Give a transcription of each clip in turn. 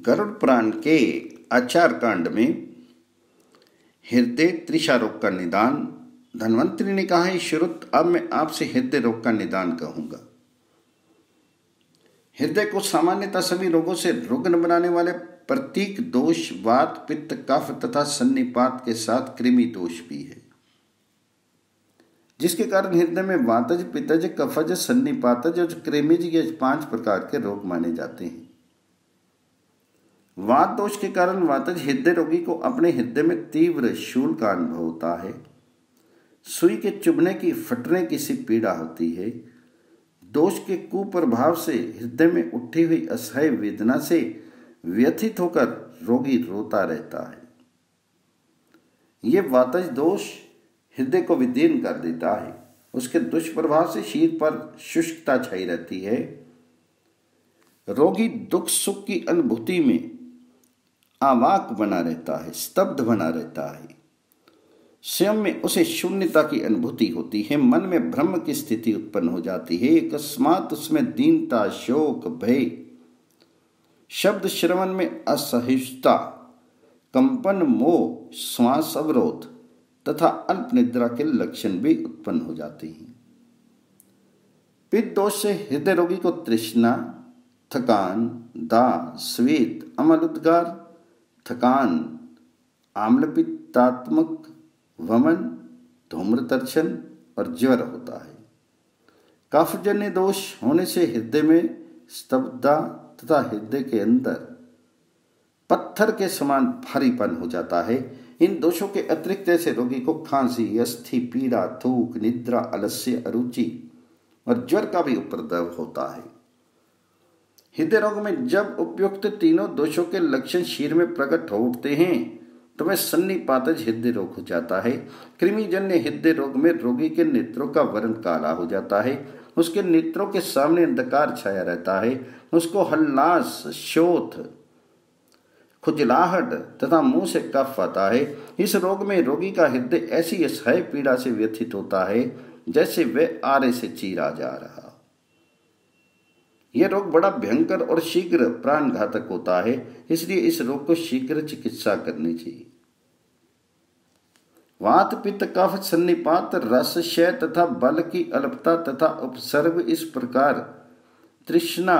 गरुड़ पुराण के आचार कांड में हृदय त्रिषा रोग का निदान। धन्वंतरि ने कहा है, श्रुत अब मैं आपसे हृदय रोग का निदान कहूंगा। हृदय को सामान्यतः सभी रोगों से रुग्ण बनाने वाले प्रतीक दोष वात पित्त कफ तथा सन्निपात के साथ कृमि दोष भी है, जिसके कारण हृदय में वातज पित्तज कफज सन्निपातज और कृमिज ये 5 प्रकार के रोग माने जाते हैं। वात दोष के कारण वातज हृदय रोगी को अपने हृदय में तीव्र शूल का अनुभव होता है। सुई के चुभने की फटने की सी पीड़ा होती है। दोष के कुप्रभाव से हृदय में उठी हुई असह्य वेदना से व्यथित होकर रोगी रोता रहता है। यह वातज दोष हृदय को विदीर्ण कर देता है। उसके दुष्प्रभाव से शरीर पर शुष्कता छाई रहती है। रोगी दुख सुख की अनुभूति में अवाक बना रहता है, स्तब्ध बना रहता है। स्वयं में उसे शून्यता की अनुभूति होती है। मन में भ्रम की स्थिति उत्पन्न हो जाती है। अकस्मात उसमें दीनता, शोक, भय, शब्द श्रवण में असहिष्णुता, कंपन, मोह, श्वास अवरोध तथा अल्प निद्रा के लक्षण भी उत्पन्न हो जाते हैं। पित्त दोष से हृदय रोगी को तृष्णा, थकान, दाह, श्वेत, अमल उद्गार, थकान, आम्लपित्तात्मक वमन, धूम्रतर्शन और ज्वर होता है। कफजन्य दोष होने से हृदय में स्तब्धता तथा हृदय के अंदर पत्थर के समान भारीपन हो जाता है। इन दोषों के अतिरिक्त ऐसे रोगी को खांसी, अस्थि पीड़ा, थूक, निद्रा, आलस्य, अरुचि और ज्वर का भी उपद्रव होता है। हृदय रोग में जब उपयुक्त तीनों दोषों के लक्षण शरीर में प्रकट हो उठते हैं तो वह सन्निपातज हृदय रोग हो जाता है। कृमिजन्य हृदय रोग में रोगी के नेत्रों का वर्ण काला हो जाता है। उसके नेत्रों के सामने अंधकार छाया रहता है। उसको हल्लास, शोथ, खुजलाहट तथा मुंह से कफ आता है। इस रोग में रोगी का हृदय ऐसी असह्य पीड़ा से व्यथित होता है जैसे वह आरे से चीरा जा रहा। यह रोग बड़ा भयंकर और शीघ्र प्राण घातक होता है, इसलिए इस रोग को शीघ्र चिकित्सा करनी चाहिए। वात पित्त कफ सन्निपात रस क्षय तथा बल की अल्पता तथा उपसर्ग इस प्रकार तृष्णा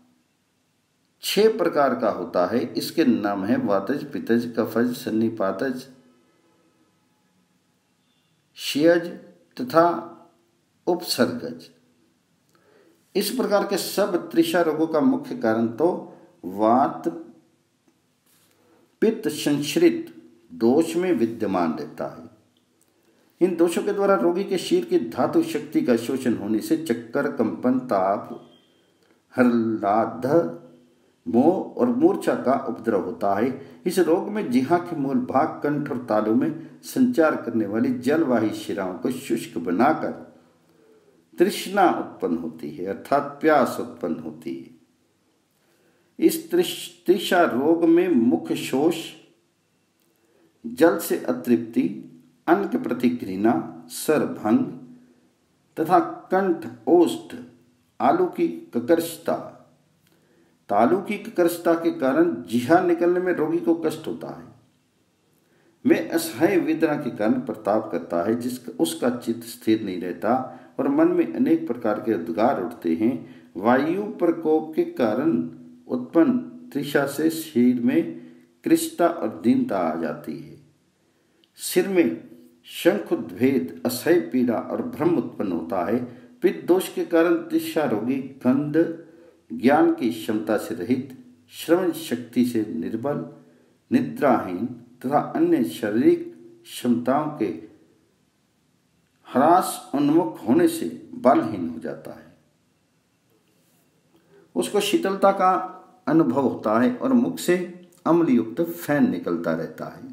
6 प्रकार का होता है। इसके नाम है वातज, पित्तज, कफज, सन्निपातज, क्षयज तथा उपसर्गज। इस प्रकार के सब त्रिषा रोगों का मुख्य कारण तो वात पित्त संश्रित दोष में विद्यमान रहता है। इन दोषों के द्वारा रोगी के शरीर की धातु शक्ति का शोषण होने से चक्कर, कंपन, ताप, हल्लाध, मोह और मूर्छा का उपद्रव होता है। इस रोग में जिह्वा के मूल भाग, कंठ और तालू में संचार करने वाली जलवाही शिराओं को शुष्क बनाकर तृष्णा उत्पन्न होती है, अर्थात प्यास उत्पन्न होती है। इस त्रिषा रोग में मुख्य शोष, जल से अतृप्ति, अन्न के प्रति घृणा, सरभंग तथा कंठ ओष्ठ आलू की ककर्षता। तालू की ककर्षता के कारण जिह्वा निकलने में रोगी को कष्ट होता है। वह असह्य वेदना के कारण प्रताप करता है, जिसका उसका चित्त स्थिर नहीं रहता और मन में अनेक प्रकार के उद्गार उठते हैं। वायु प्रकोप के कारण उत्पन्न त्रिषा से शरीर में कृष्णता और दीनता आ जाती है। सिर में शंखुद्भेद, असह्य पीड़ा और भ्रम उत्पन्न होता है। पित्त दोष के कारण त्रिषा रोगी गंध, ज्ञान की क्षमता से रहित, श्रवण शक्ति से निर्बल, निद्राहीन तथा अन्य शारीरिक क्षमताओं के ह्रास उन्मुख होने से बलहीन हो जाता है। उसको शीतलता का अनुभव होता है और मुख से अम्लयुक्त फैन निकलता रहता है।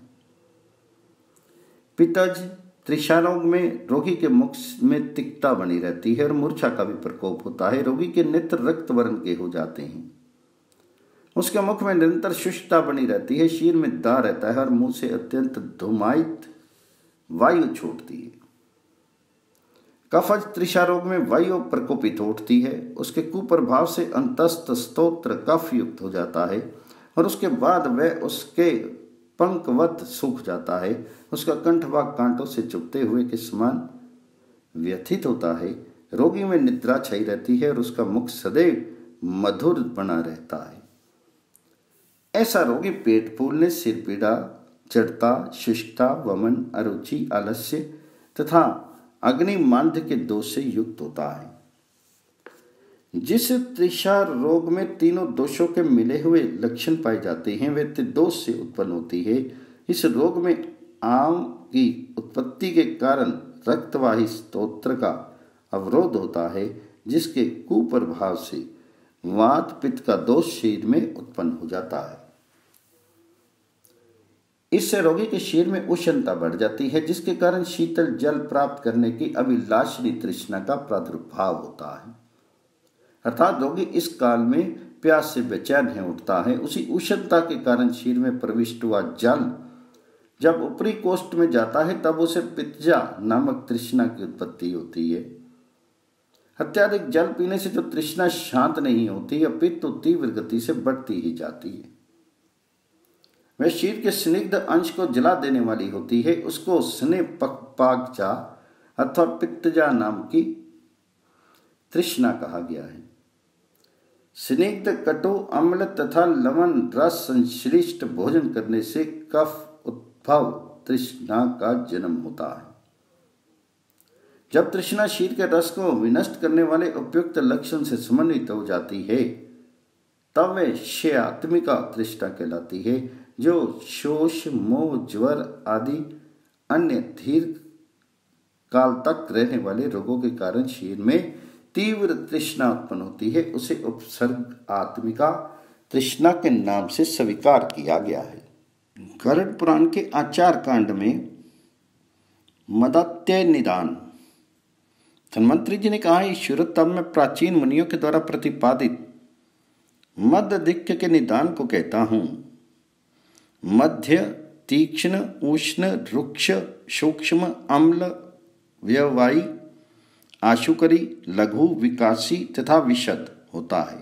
पित्तज त्रिषा रोग में रोगी के मुख में तिक्तता बनी रहती है और मूर्छा का भी प्रकोप होता है। रोगी के नेत्र रक्त वर्ण के हो जाते हैं। उसके मुख में निरंतर शुष्कता बनी रहती है। शरीर में दाह रहता है और मुंह से अत्यंत धूमायित वायु छूटती है। कफज त्रिषा रोग में वायु प्रकोपित उठती है। उसके कुप्रभाव से अंतस्थ स्तोत्र कफ युक्त हो जाता है और उसके बाद वह उसके पंखवत सूख जाता है। उसका कंठभाग कांटों से चुभते हुए के समान व्यथित होता है। रोगी में निद्रा छाई रहती है और उसका मुख सदैव मधुर बना रहता है। ऐसा रोगी पेट फूलने, सिर पीड़ा, जड़ता, शुष्कता, वमन, अरुचि, आलस्य तथा अग्निमांद्य के दोष से युक्त होता है। जिस तृषा रोग में तीनों दोषों के मिले हुए लक्षण पाए जाते हैं वे त्रिदोष से उत्पन्न होती है। इस रोग में आम की उत्पत्ति के कारण रक्तवाही स्तोत्र का अवरोध होता है, जिसके कुप्रभाव से वात पित्त का दोष शरीर में उत्पन्न हो जाता है। इससे रोगी के शरीर में उष्णता बढ़ जाती है, जिसके कारण शीतल जल प्राप्त करने की अभिलाषिनी तृष्णा का प्रादुर्भाव होता है। अर्थात रोगी इस काल में प्यास से बेचैन है उठता है। उसी उष्णता के कारण शरीर में प्रविष्ट हुआ जल जब ऊपरी कोष्ठ में जाता है तब उसे पित्जा नामक तृष्णा की उत्पत्ति होती है। अत्याधिक जल पीने से जो तृष्णा शांत नहीं होती, अपितु तो तीव्र गति से बढ़ती ही जाती है। वह शरीर के स्निग्ध अंश को जला देने वाली होती है। उसको स्नेपकपाकजा अथवा पित्तजा नाम की तृष्णा कहा गया है। स्निग्ध, कटु, अम्ल तथा लवण रस संश्लिष्ट भोजन करने से कफ उद्भव तृष्णा का जन्म होता है। जब तृष्णा शरीर के रस को विनष्ट करने वाले उपयुक्त लक्षण से समन्वित हो जाती है तब वह क्षयात्मिका तृष्णा कहलाती है, जो शोष, मोह, ज्वर आदि अन्य दीर्घ काल तक रहने वाले रोगों के कारण शरीर में तीव्र तृष्णा उत्पन्न होती है। उसे उपसर्ग आत्मिका तृष्णा के नाम से स्वीकार किया गया है। गरुड़ पुराण के आचार कांड में मदात्य निदान धन्वंतरी जी ने कहा, ईश्वरोत्तम में प्राचीन मुनियों के द्वारा प्रतिपादित मदधिक्य के निदान को कहता हूं। मध्य, तीक्ष्ण, उष्ण, रुक्ष, सूक्ष्म, अम्ल, व्यवायी, आशुकरी, लघु, विकासी तथा विशद होता है।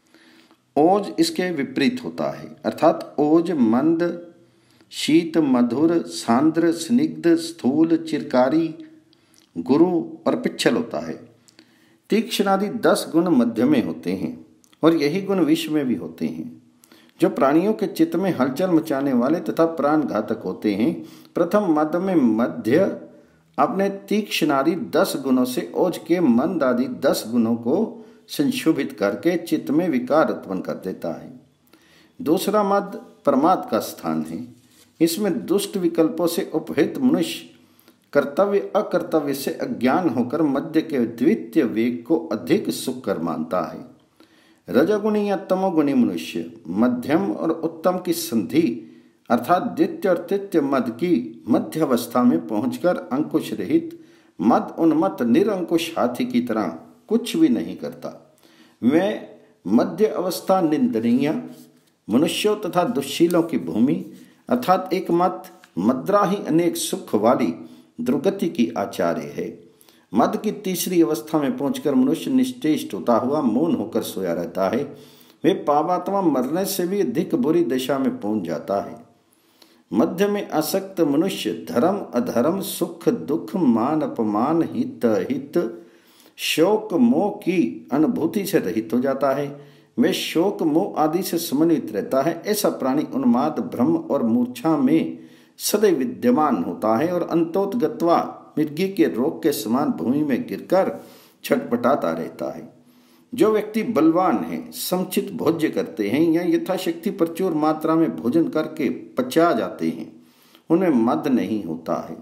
ओज इसके विपरीत होता है, अर्थात ओज मंद, शीत, मधुर, सांद्र, स्निग्ध, स्थूल, चिरकारी, गुरु और पिच्छल होता है। तीक्ष्ण आदि 10 गुण मध्य में होते हैं और यही गुण विष में भी होते हैं, जो प्राणियों के चित्त में हलचल मचाने वाले तथा प्राण घातक होते हैं। प्रथम मद में मध्य अपने तीक्ष्ण आदि 10 गुणों से ओज के मंद आदि 10 गुणों को संशोभित करके चित्त में विकार उत्पन्न कर देता है। दूसरा मद प्रमाद का स्थान है। इसमें दुष्ट विकल्पों से उपहित मनुष्य कर्तव्य अकर्तव्य से अज्ञान होकर मध्य के द्वितीय वेग को अधिक सुखकर मानता है। रजोगुणी या तमोगुणी मनुष्य मध्यम और उत्तम की संधि अर्थात द्वितीय और तृतीय मद की मध्य अवस्था में पहुंचकर अंकुश रहित मद उन्मत्त निरंकुश हाथी की तरह कुछ भी नहीं करता। वह मध्य अवस्था निंदनीय मनुष्यों तथा दुश्शीलों की भूमि अर्थात एक मत मद्रा ही अनेक सुख वाली दुर्गति की आचार्य है। मद की तीसरी अवस्था में पहुंचकर मनुष्य निश्चेष्ट होता हुआ मौन होकर सोया रहता है। वे पापात्मा मरने से भी अधिक बुरी दशा में पहुंच जाता है। मध्य में आसक्त मनुष्य धर्म अधर्म, सुख दुख, मान अपमान, हित हित, शोक मोह की अनुभूति से रहित हो जाता है। वे शोक मोह आदि से समन्वित रहता है। ऐसा प्राणी उन्माद, भ्रम और मूर्छा में सदैव विद्यमान होता है और अंतोतगत्वा मृगी के रोग के समान भूमि में गिरकर छटपटाता रहता है। जो व्यक्ति बलवान है, समुचित भोज्य करते हैं या यथाशक्ति प्रचुर मात्रा में भोजन करके पचा जाते हैं, उन्हें मद नहीं होता है।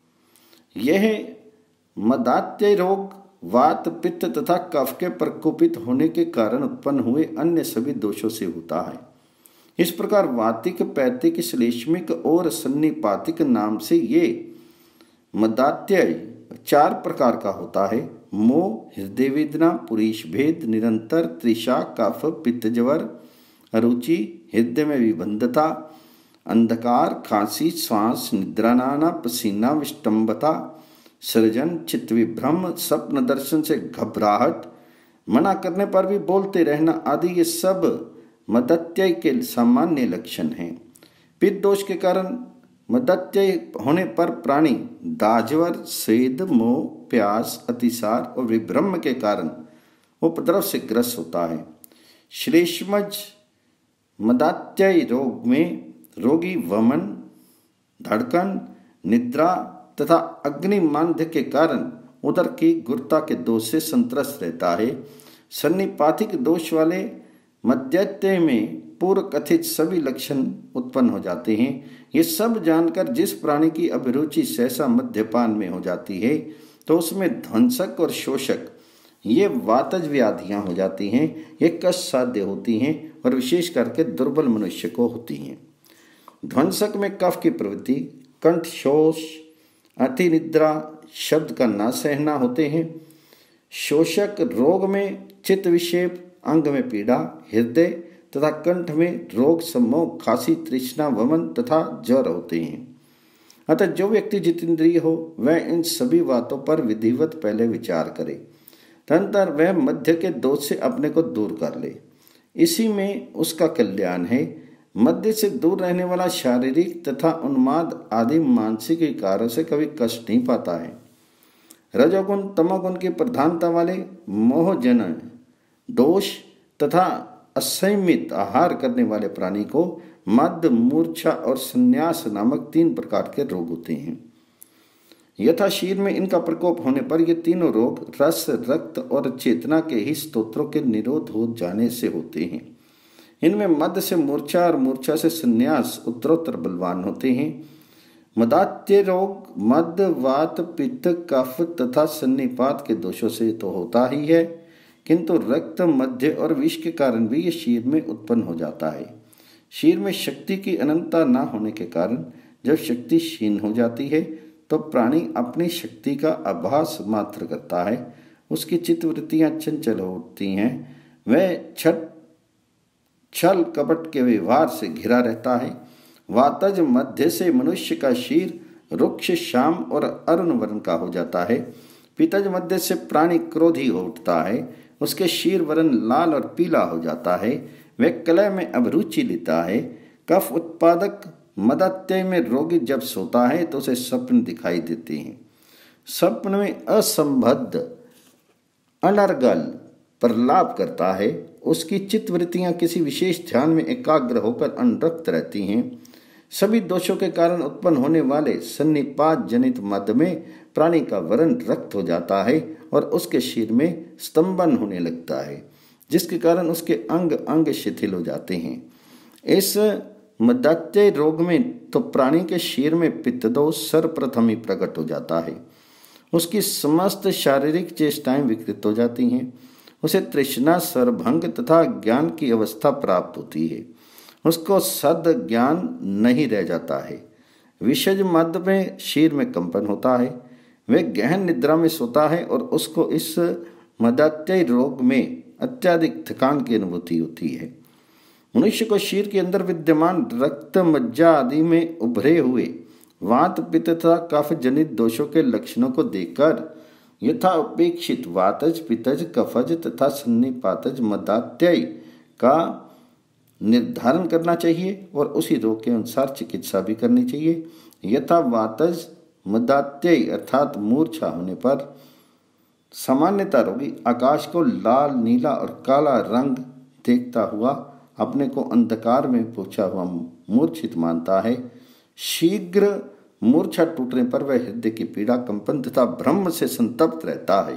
यह मदात्य रोग वात, पित्त तथा कफ के प्रकोपित होने के कारण उत्पन्न हुए अन्य सभी दोषों से होता है। इस प्रकार वातिक, पैतिक, श्लेष्मिक और सन्निपातिक नाम से ये मदात्य 4 प्रकार का होता है। मोह, हृदय वेदना, पुरीश भेद, निरंतर, तृषा, कफ, पित्त, ज्वर, अरुचि, हृदय में विबंधता, अंधकार, खांसी, श्वास, निद्रानाना, पसीना, विष्टम्भता, सृजन, चित्त विभ्रम, स्वप्न दर्शन से घबराहट, मना करने पर भी बोलते रहना आदि ये सब मदात्यय के सामान्य लक्षण हैं। पित्त दोष के कारण मदात्यय होने पर प्राणी दाजवर, स्वेद, मोह, प्यास, अतिसार और विभ्रम के कारण उपद्रव से ग्रस्त होता है। श्लेष्मज मदात्यय रोग में रोगी वमन, धड़कन, निद्रा तथा अग्निमांद्य के कारण उदर की गुरुता के दोष से संत्रस्त रहता है। सन्निपातिक दोष वाले मदात्यय में पूर्व कथित सभी लक्षण उत्पन्न हो जाते हैं। ये सब जानकर जिस प्राणी की अभिरुचि सहसा मद्यपान में हो जाती है तो उसमें ध्वंसक और शोषक ये वातज व्याधियां हो जाती हैं। ये कष्ट साध्य होती हैं और विशेष करके दुर्बल मनुष्य को होती हैं। ध्वंसक में कफ की प्रवृत्ति, कंठ शोष, अति निद्रा, शब्द का ना सहना होते हैं। शोषक रोग में चित्त विक्षेप, अंग में पीड़ा, हृदय तथा कंठ में रोग, सम्मोह, खांसी, तृष्णा, वमन तथा ज्वर होते हैं। अतः जो व्यक्ति जितेंद्रिय हो वह इन सभी बातों पर विधिवत पहले विचार करे, तदनंतर वह मध्य के दोष से अपने को दूर कर ले। इसी में उसका कल्याण है। मध्य से दूर रहने वाला शारीरिक तथा उन्माद आदि मानसिक कार्यों से कभी कष्ट नहीं पाता है। रजोगुण तमोगुण की प्रधानता वाले मोहजन दोष तथा असंयमित आहार करने वाले प्राणी को मद, मूर्छा और संन्यास नामक 3 प्रकार के रोग होते हैं। यथा शरीर में इनका प्रकोप होने पर ये तीनों रोग रस, रक्त और चेतना के ही स्तोत्रों के निरोध हो जाने से होते हैं। इनमें मद से मूर्छा और मूर्छा से संन्यास उत्तरोत्तर बलवान होते हैं। मदात्य रोग मद, वात, पित्त, कफ तथा सन्निपात के दोषों से तो होता ही है, किंतु रक्त, मध्य और विष के कारण भी ये शरीर में उत्पन्न हो जाता है। शरीर में शक्ति की अनंतता न होने के कारण जब शक्ति क्षीण हो जाती है तो प्राणी अपनी शक्ति का आभास मात्र करता है। उसकी चित्तवृत्तियां चंचल होती हैं। वह छल कपट के व्यवहार से घिरा रहता है। वातज मध्य से मनुष्य का शरीर रुक्ष, श्याम और अरुण वर्ण का हो जाता है। पित्तज मध्य से प्राणी क्रोधी हो उठता है। उसके शीर वर्ण लाल और पीला हो जाता है। वह कलह में अभिरुचि लेता है। कफ उत्पादक मदात्यय में रोगी जब सोता है तो उसे स्वप्न दिखाई देते हैं। स्वप्न में असंबद्ध अनर्गल प्रलाप करता है। उसकी चित्तवृत्तियां किसी विशेष ध्यान में एकाग्र होकर अनुरक्त रहती हैं। सभी दोषों के कारण उत्पन्न होने वाले सन्निपात जनित मद में प्राणी का वर्ण रक्त हो जाता है और उसके शरीर में स्तंभन होने लगता है, जिसके कारण उसके अंग अंग शिथिल हो जाते हैं। इस मदात्यय रोग में तो प्राणी के शरीर में पित्त दोष सर्वप्रथम ही प्रकट हो जाता है। उसकी समस्त शारीरिक चेष्टाएं विकृत हो जाती हैं। उसे तृष्णा, सर्वभंग तथा ज्ञान की अवस्था प्राप्त होती है। उसको सद ज्ञान नहीं रह जाता है। विषज मद में शरीर में कंपन होता है। वह गहन निद्रा में सोता है और उसको इस मदात्यय रोग में अत्यधिक थकान की अनुभूति होती है। मनुष्य को शरीर के अंदर विद्यमान रक्त, मज्जा आदि में उभरे हुए वात, पित्त तथा कफ जनित दोषों के लक्षणों को देखकर यथा उपेक्षित वातज, पित्तज, कफज तथा सन्निपातज मदात्यय का निर्धारण करना चाहिए और उसी रोग के अनुसार चिकित्सा भी करनी चाहिए। यथा वातज मदात्यय अर्थात मूर्छा होने पर सामान्यतः रोगी आकाश को लाल, नीला और काला रंग देखता हुआ अपने को अंधकार में पहुंचा हुआ मूर्छित मानता है। शीघ्र मूर्छा टूटने पर वह हृदय की पीड़ा, कंपन तथा भ्रम से संतप्त रहता है।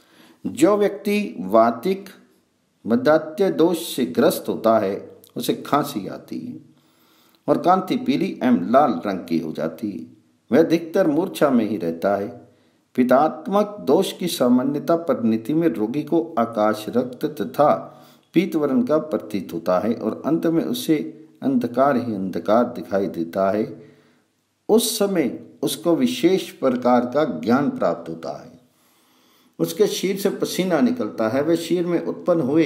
जो व्यक्ति वातिक मदात्य दोष से ग्रस्त होता है उसे खांसी आती है और कांति पीली एवं लाल रंग की हो जाती है। वह अधिकतर मूर्छा में ही रहता है। पित्तात्मक दोष की सामान्यता परिणति में रोगी को आकाश रक्त तथा पीतवर्ण का प्रतीत होता है और अंत में उसे अंधकार ही अंधकार दिखाई देता है। उस समय उसको विशेष प्रकार का ज्ञान प्राप्त होता है। उसके शरीर से पसीना निकलता है। वह शरीर में उत्पन्न हुए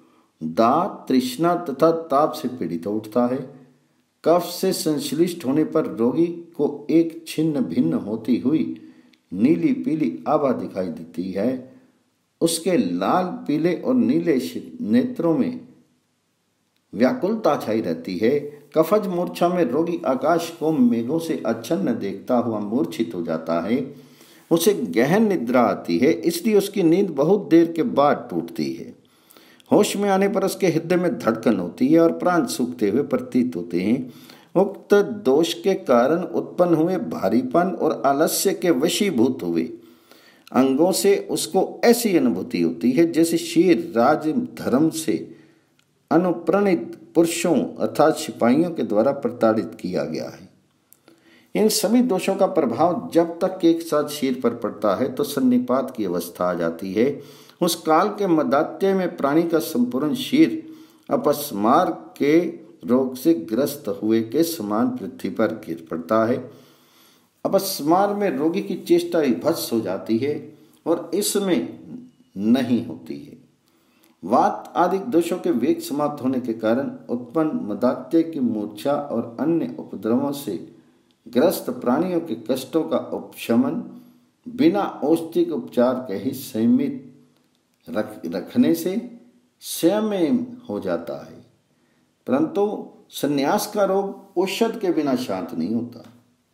दांत, तृष्णा तथा ताप से पीड़ित हो उठता है। कफ से संश्लिष्ट होने पर रोगी को एक छिन्न भिन्न होती हुई नीली पीली आभा दिखाई देती है। उसके लाल, पीले और नीले नेत्रों में व्याकुलता छाई रहती है। कफज मूर्छा में रोगी आकाश को मेघों से आच्छन्न देखता हुआ मूर्छित हो जाता है। उसे गहन निद्रा आती है, इसलिए उसकी नींद बहुत देर के बाद टूटती है। होश में आने पर उसके हृदय में धड़कन होती है और प्राण सूखते हुए प्रतीत होते हैं। उक्त दोष के कारण उत्पन्न हुए भारीपन और आलस्य के वशीभूत हुए अंगों से उसको ऐसी अनुभूति होती है जैसे शीर राज धर्म से अनुप्रणित पुरुषों अर्थात सिपाहियों के द्वारा प्रताड़ित किया गया है। इन सभी दोषों का प्रभाव जब तक एक साथ शीर पर पड़ता है तो सन्निपात की अवस्था आ जाती है। उस काल के मदात्य में प्राणी का संपूर्ण शीर अपस्मार के रोग से ग्रस्त हुए के समान पृथ्वी पर गिर पड़ता है। अपस्मार में रोगी की चेष्टा विभत्स हो जाती है और इसमें नहीं होती है। वात आदि दोषों के वेग समाप्त होने के कारण उत्पन्न मदात्य की मूर्छा और अन्य उपद्रवों से ग्रस्त प्राणियों के कष्टों का उपशमन बिना औषधिक उपचार के ही संयमित रखने से स्वयं हो जाता है, परंतु संन्यास का रोग औषध के बिना शांत नहीं होता।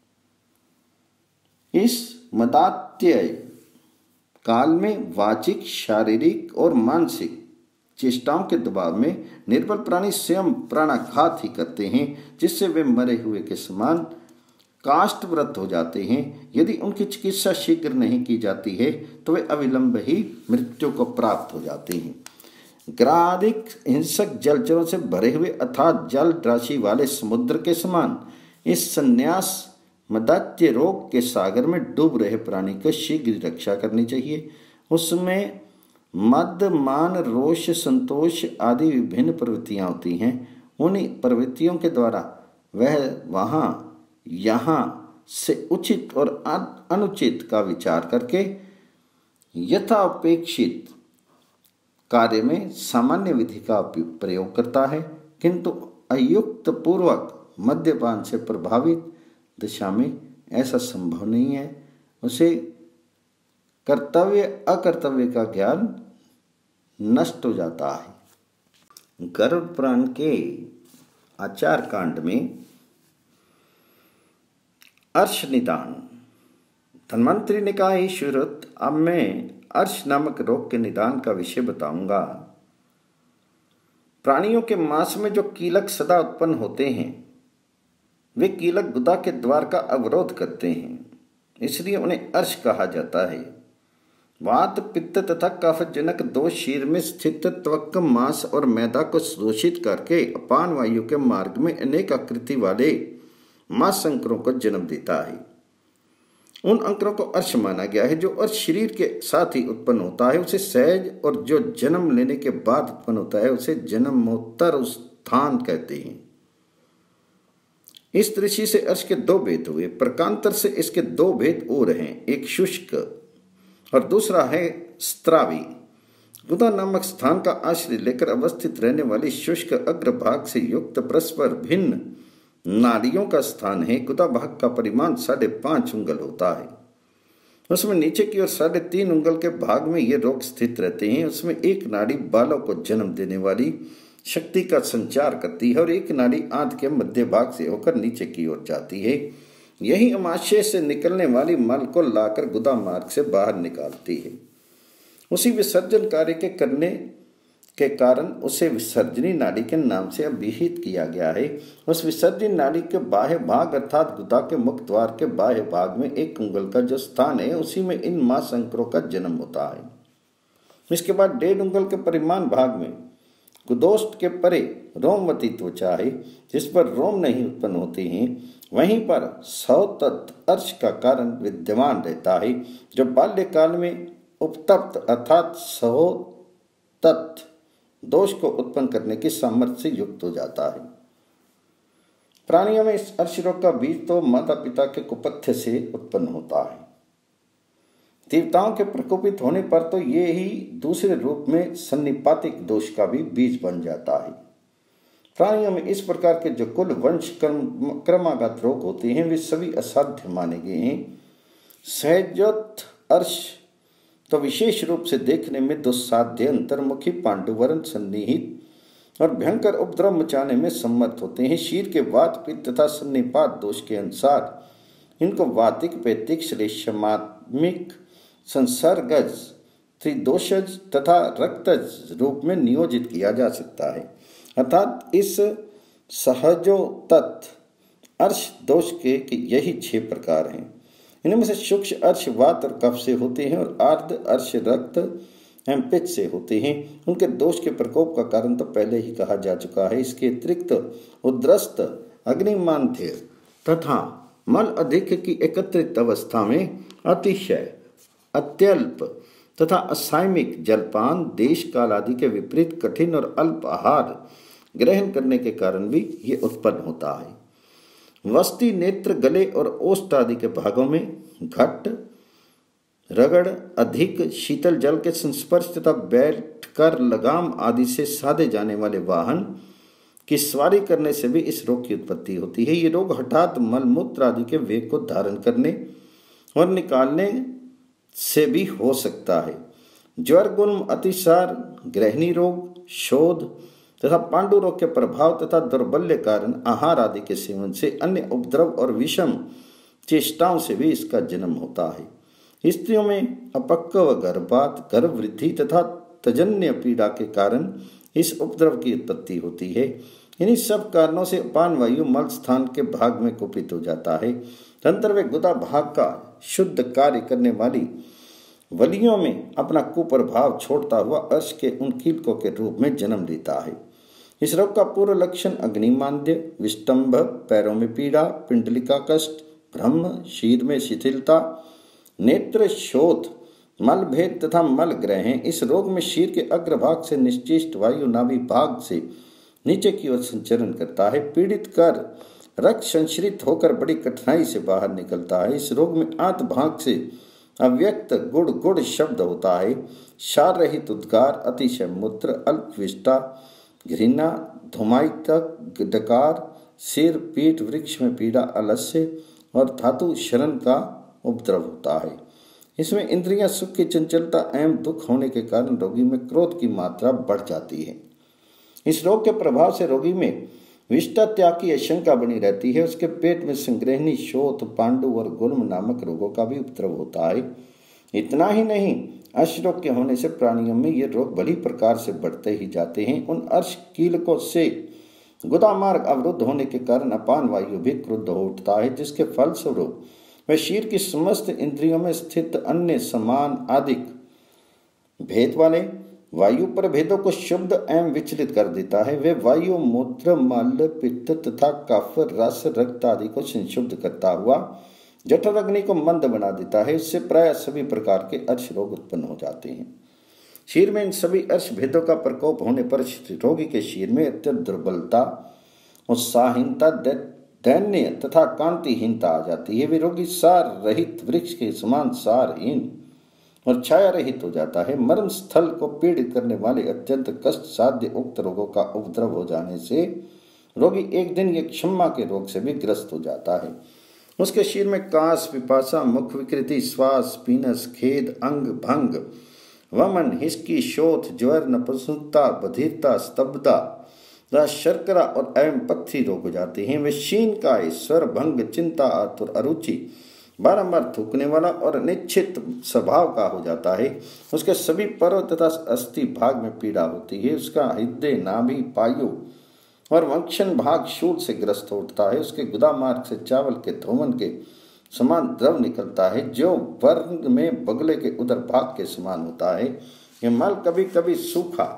इस मदात्य काल में वाचिक, शारीरिक और मानसिक चेष्टाओं के दबाव में निर्बल प्राणी स्वयं प्राणाघात ही करते हैं, जिससे वे मरे हुए के समान काष्ठव्रत हो जाते हैं। यदि उनकी चिकित्सा शीघ्र नहीं की जाती है तो वे अविलंब ही मृत्यु को प्राप्त हो जाते हैं। ग्रादिक हिंसक जलचरों से भरे हुए अर्थात जल राशि वाले समुद्र के समान इस संन्यास मदात्य रोग के सागर में डूब रहे प्राणी को शीघ्र रक्षा करनी चाहिए। उसमें मद, मान, रोष, संतोष आदि विभिन्न प्रवृत्तियां होती हैं। उन्हीं प्रवृत्तियों के द्वारा वह वहाँ यहाँ से उचित और अनुचित का विचार करके यथापेक्षित कार्य में सामान्य विधि का प्रयोग करता है, किंतु अयुक्त पूर्वक मद्यपान से प्रभावित दशा में ऐसा संभव नहीं है। उसे कर्तव्य अकर्तव्य का ज्ञान नष्ट हो जाता है। गरुड़ पुराण के आचार कांड में अर्श निदान। धन्वंतरि ने कहा, हे सुरत, अब मैं अर्श नामक रोग के निदान का विषय बताऊंगा। प्राणियों के मांस में जो कीलक सदा उत्पन्न होते हैं वे कीलक गुदा के द्वार का अवरोध करते हैं, इसलिए उन्हें अर्श कहा जाता है। वात, पित्त तथा कफजनक दोष शीर में स्थित त्वक, मांस और मैदा को शोषित करके अपान वायु के मार्ग में अनेक आकृति वाले मांस अंकुरों को जन्म देता है। उन अंकुरों को अर्श माना गया है। जो अर्श शरीर के साथ ही उत्पन्न होता है उसे सहज, और जो जन्म लेने के बाद उत्पन्न होता है उसे जन्मोत्तर उत्थान कहते हैं। इस दृष्टि से अर्श के दो भेद हुए। प्रकांतर से इसके दो भेद और हैं, एक शुष्क और दूसरा है स्त्रावी। गुदा नामक स्थान का आश्रय लेकर अवस्थित रहने वाली शुष्क अग्रभाग से युक्त परस्पर भिन्न नाड़ियों का स्थान है। गुदा भाग का परिमाण 5.5 उंगल होता है। उसमें नीचे की ओर 3.5 उंगल के भाग में ये रोग स्थित रहते हैं। उसमें एक नाड़ी बालों को जन्म देने वाली शक्ति का संचार करती है और एक नाड़ी आंत के मध्य भाग से होकर नीचे की ओर जाती है। यही अमाशय से निकलने वाली मल को लाकर गुदा मार्ग से बाहर निकालती है। उसी विसर्जन कार्य के करने के कारण उसे विसर्जनी नाड़ी के नाम से अभिहित किया गया है। उस विसर्जनी नाड़ी के बाह्य भाग अर्थात गुदा के मुख द्वार के बाह्य भाग में 1 उंगल का जो स्थान है उसी में इन मांस अंकुरों का जन्म होता है। इसके बाद 1.5 उंगल के परिमाण भाग में गुदोष्ट के परे रोमवती त्वचा है, जिस पर रोम नहीं उत्पन्न होते हैं। वहीं पर सौतत अर्श का कारण विद्यमान रहता है, जो बाल्यकाल में उपतप्त अर्थात सौतत दोष को उत्पन्न करने की सामर्थ्य से युक्त हो जाता है। प्राणियों में इस अर्श रोग का बीज तो माता पिता के कुपथ्य से उत्पन्न होता है। देवताओं के प्रकोपित होने पर तो ये ही दूसरे रूप में सन्निपातिक दोष का भी बीज बन जाता है। प्राणियों में इस प्रकार के जो कुल वंश क्रमागत रोग होते हैं वे सभी असाध्य माने गए हैं। सहजोत अर्श तो विशेष रूप से देखने में दुस्साध्य, अंतर्मुखी, पांडुवर्ण, सन्निहित और भयंकर उपद्रव मचाने में सम्मत होते हैं। शीर के वात पित्त तथा सन्निपात दोष के अनुसार इनको वातिक, पैतिक, श्लेष्मात्मिक, संसर्गज, त्रिदोषज तथा रक्तज रूप में नियोजित किया जा सकता है। अर्थात इस सहजोतत् अर्श दोष के यही 6 प्रकार हैं। इनमें से सूक्ष्म अर्श वात और कफ से होते हैं और आर्द्र अर्श रक्त एवं पित्त से होते हैं। उनके दोष के प्रकोप का कारण तो पहले ही कहा जा चुका है। इसके अतिरिक्त उद्रस्त, अग्निमांद्य तथा मल अधिक की एकत्रित अवस्था में अतिशय, अत्यल्प तथा असायमिक जलपान, देश काल आदि के विपरीत कठिन और अल्प आहार ग्रहण करने के कारण भी ये उत्पन्न होता है। वस्ती, नेत्र, गले और ओष्ठ आदि के भागों में घट, रगड़, अधिक शीतल जल के संस्पर्श तथा बैठकर लगाम आदि से साधे जाने वाले वाहन की सवारी करने से भी इस रोग की उत्पत्ति होती है। ये रोग हठात मलमूत्र आदि के वेग को धारण करने और निकालने से भी हो सकता है। ज्वर, गुल्म, अतिसार, गृहिणी रोग, शोध तथा पांडु रोग के प्रभाव तथा दुर्बल्य कारण आहार आदि के सेवन से, अन्य उपद्रव और विषम चेष्टाओं से भी इसका जन्म होता है। स्त्रियों में अपक्व व गर्भपात, गर्भ वृद्धि तथा तजन्य पीड़ा के कारण इस उपद्रव की उत्पत्ति होती है। इन्हीं सब कारणों से अपान वायु मल स्थान के भाग में कुपित हो जाता है। तंत्र व गुदा भाग का शुद्ध कार्य करने वाली वलियों में अपना कुप्रभाव छोड़ता हुआ अर्श के उन कीलकों के रूप में जन्म लेता है। इस रोग का पूर्व लक्षण अग्निमांद्य, विष्टंभ, पैरों में पीड़ा, पिंडलिका कष्ट, ब्रह्म, शीर में शिथिलता, नेत्र शोथ, मल भेद तथा मल ग्रह हैं। इस रोग में शीर के अग्रभाग से निश्चिष्ट वायु नाभि भाग से नीचे की ओर संचरण करता है। पीड़ित कर रक्त संश्रित होकर बड़ी कठिनाई से बाहर निकलता है। इस रोग में आंत भाग से अव्यक्त गुड़ गुड़ शब्द होता है। सार रहित उद्गार, अतिशय मूत्र, अल्प विष्टा, घृणा, धुमाई तक, डकार, सिर, पीठ, वृक्ष में पीड़ा, आलस्य और धातु शरण का उपद्रव होता है। इसमें इंद्रियां सुख की चंचलता एवं दुख होने के कारण रोगी में क्रोध की मात्रा बढ़ जाती है। इस रोग के प्रभाव से रोगी में विष्टा त्याग की आशंका बनी रहती है। उसके पेट में संग्रहणी, शोथ, पांडु और गुल्म नामक रोगों का भी उपद्रव होता है। इतना ही नहीं, अर्श रोग के होने से प्राणियों में ये रोग भली प्रकार से बढ़ते ही जाते हैं। उन अर्श कीलकों से गुदा मार्ग अवरुद्ध होने के कारण अपान वायु भी क्रुद्ध हो उठता है, जिसके फलस्वरूप वह शरीर की समस्त इंद्रियों में स्थित अन्य समान आदिक भेद वाले वायु पर भेदों को शुद्ध एवं विचलित कर देता है। वे वायु मूत्र, मल, पित्त तथा कफ, रस, रक्त आदि को संशुद्ध करता हुआ जठर अग्नि को मंद बना देता है। इससे प्राय सभी प्रकार के अर्श रोग उत्पन्न हो जाते हैं। शरीर में इन सभी अर्श भेदों का प्रकोप होने पर रोगी के शरीर में अत्यंत दुर्बलता, उत्साहहीनता, दैन्य तथा कांतिहीनता आ जाती है। वे रोगी सार रहित वृक्ष के समान सारहीन और छाया रहित हो जाता है। मर्म स्थल को पीड़ित करने वाले अत्यंत कष्ट साध्य उक्त रोगों का उपद्रव हो जाने से रोगी एक दिन ये क्षमा के रोग से भी ग्रस्त हो जाता है। उसके शरीर में कास, पिपासा, मुख विकृति, श्वास, पीनस, खेद, अंग भंग, वमन, हिसकी, शोथ, ज्वर, नपुंसकता, बधिरता, स्तब्धता, शर्करा और एवं पथरी रोग हो जाते हैं। वे शीनकाय, स्वर भंग, चिंता, आतुर, अरुचि, बारंबार थूकने वाला और निश्चित स्वभाव का हो जाता है। उसके सभी पर्व तथा अस्थि भाग में पीड़ा होती है। उसका हृदय, नाभि, पायु और वंक्षण भाग शूल से ग्रस्त उठता है। उसके गुदा मार्ग से चावल के धोवन के समान द्रव निकलता है, जो वर्ण में बगले के उदर भाग के समान होता है। यह मल कभी कभी सूखा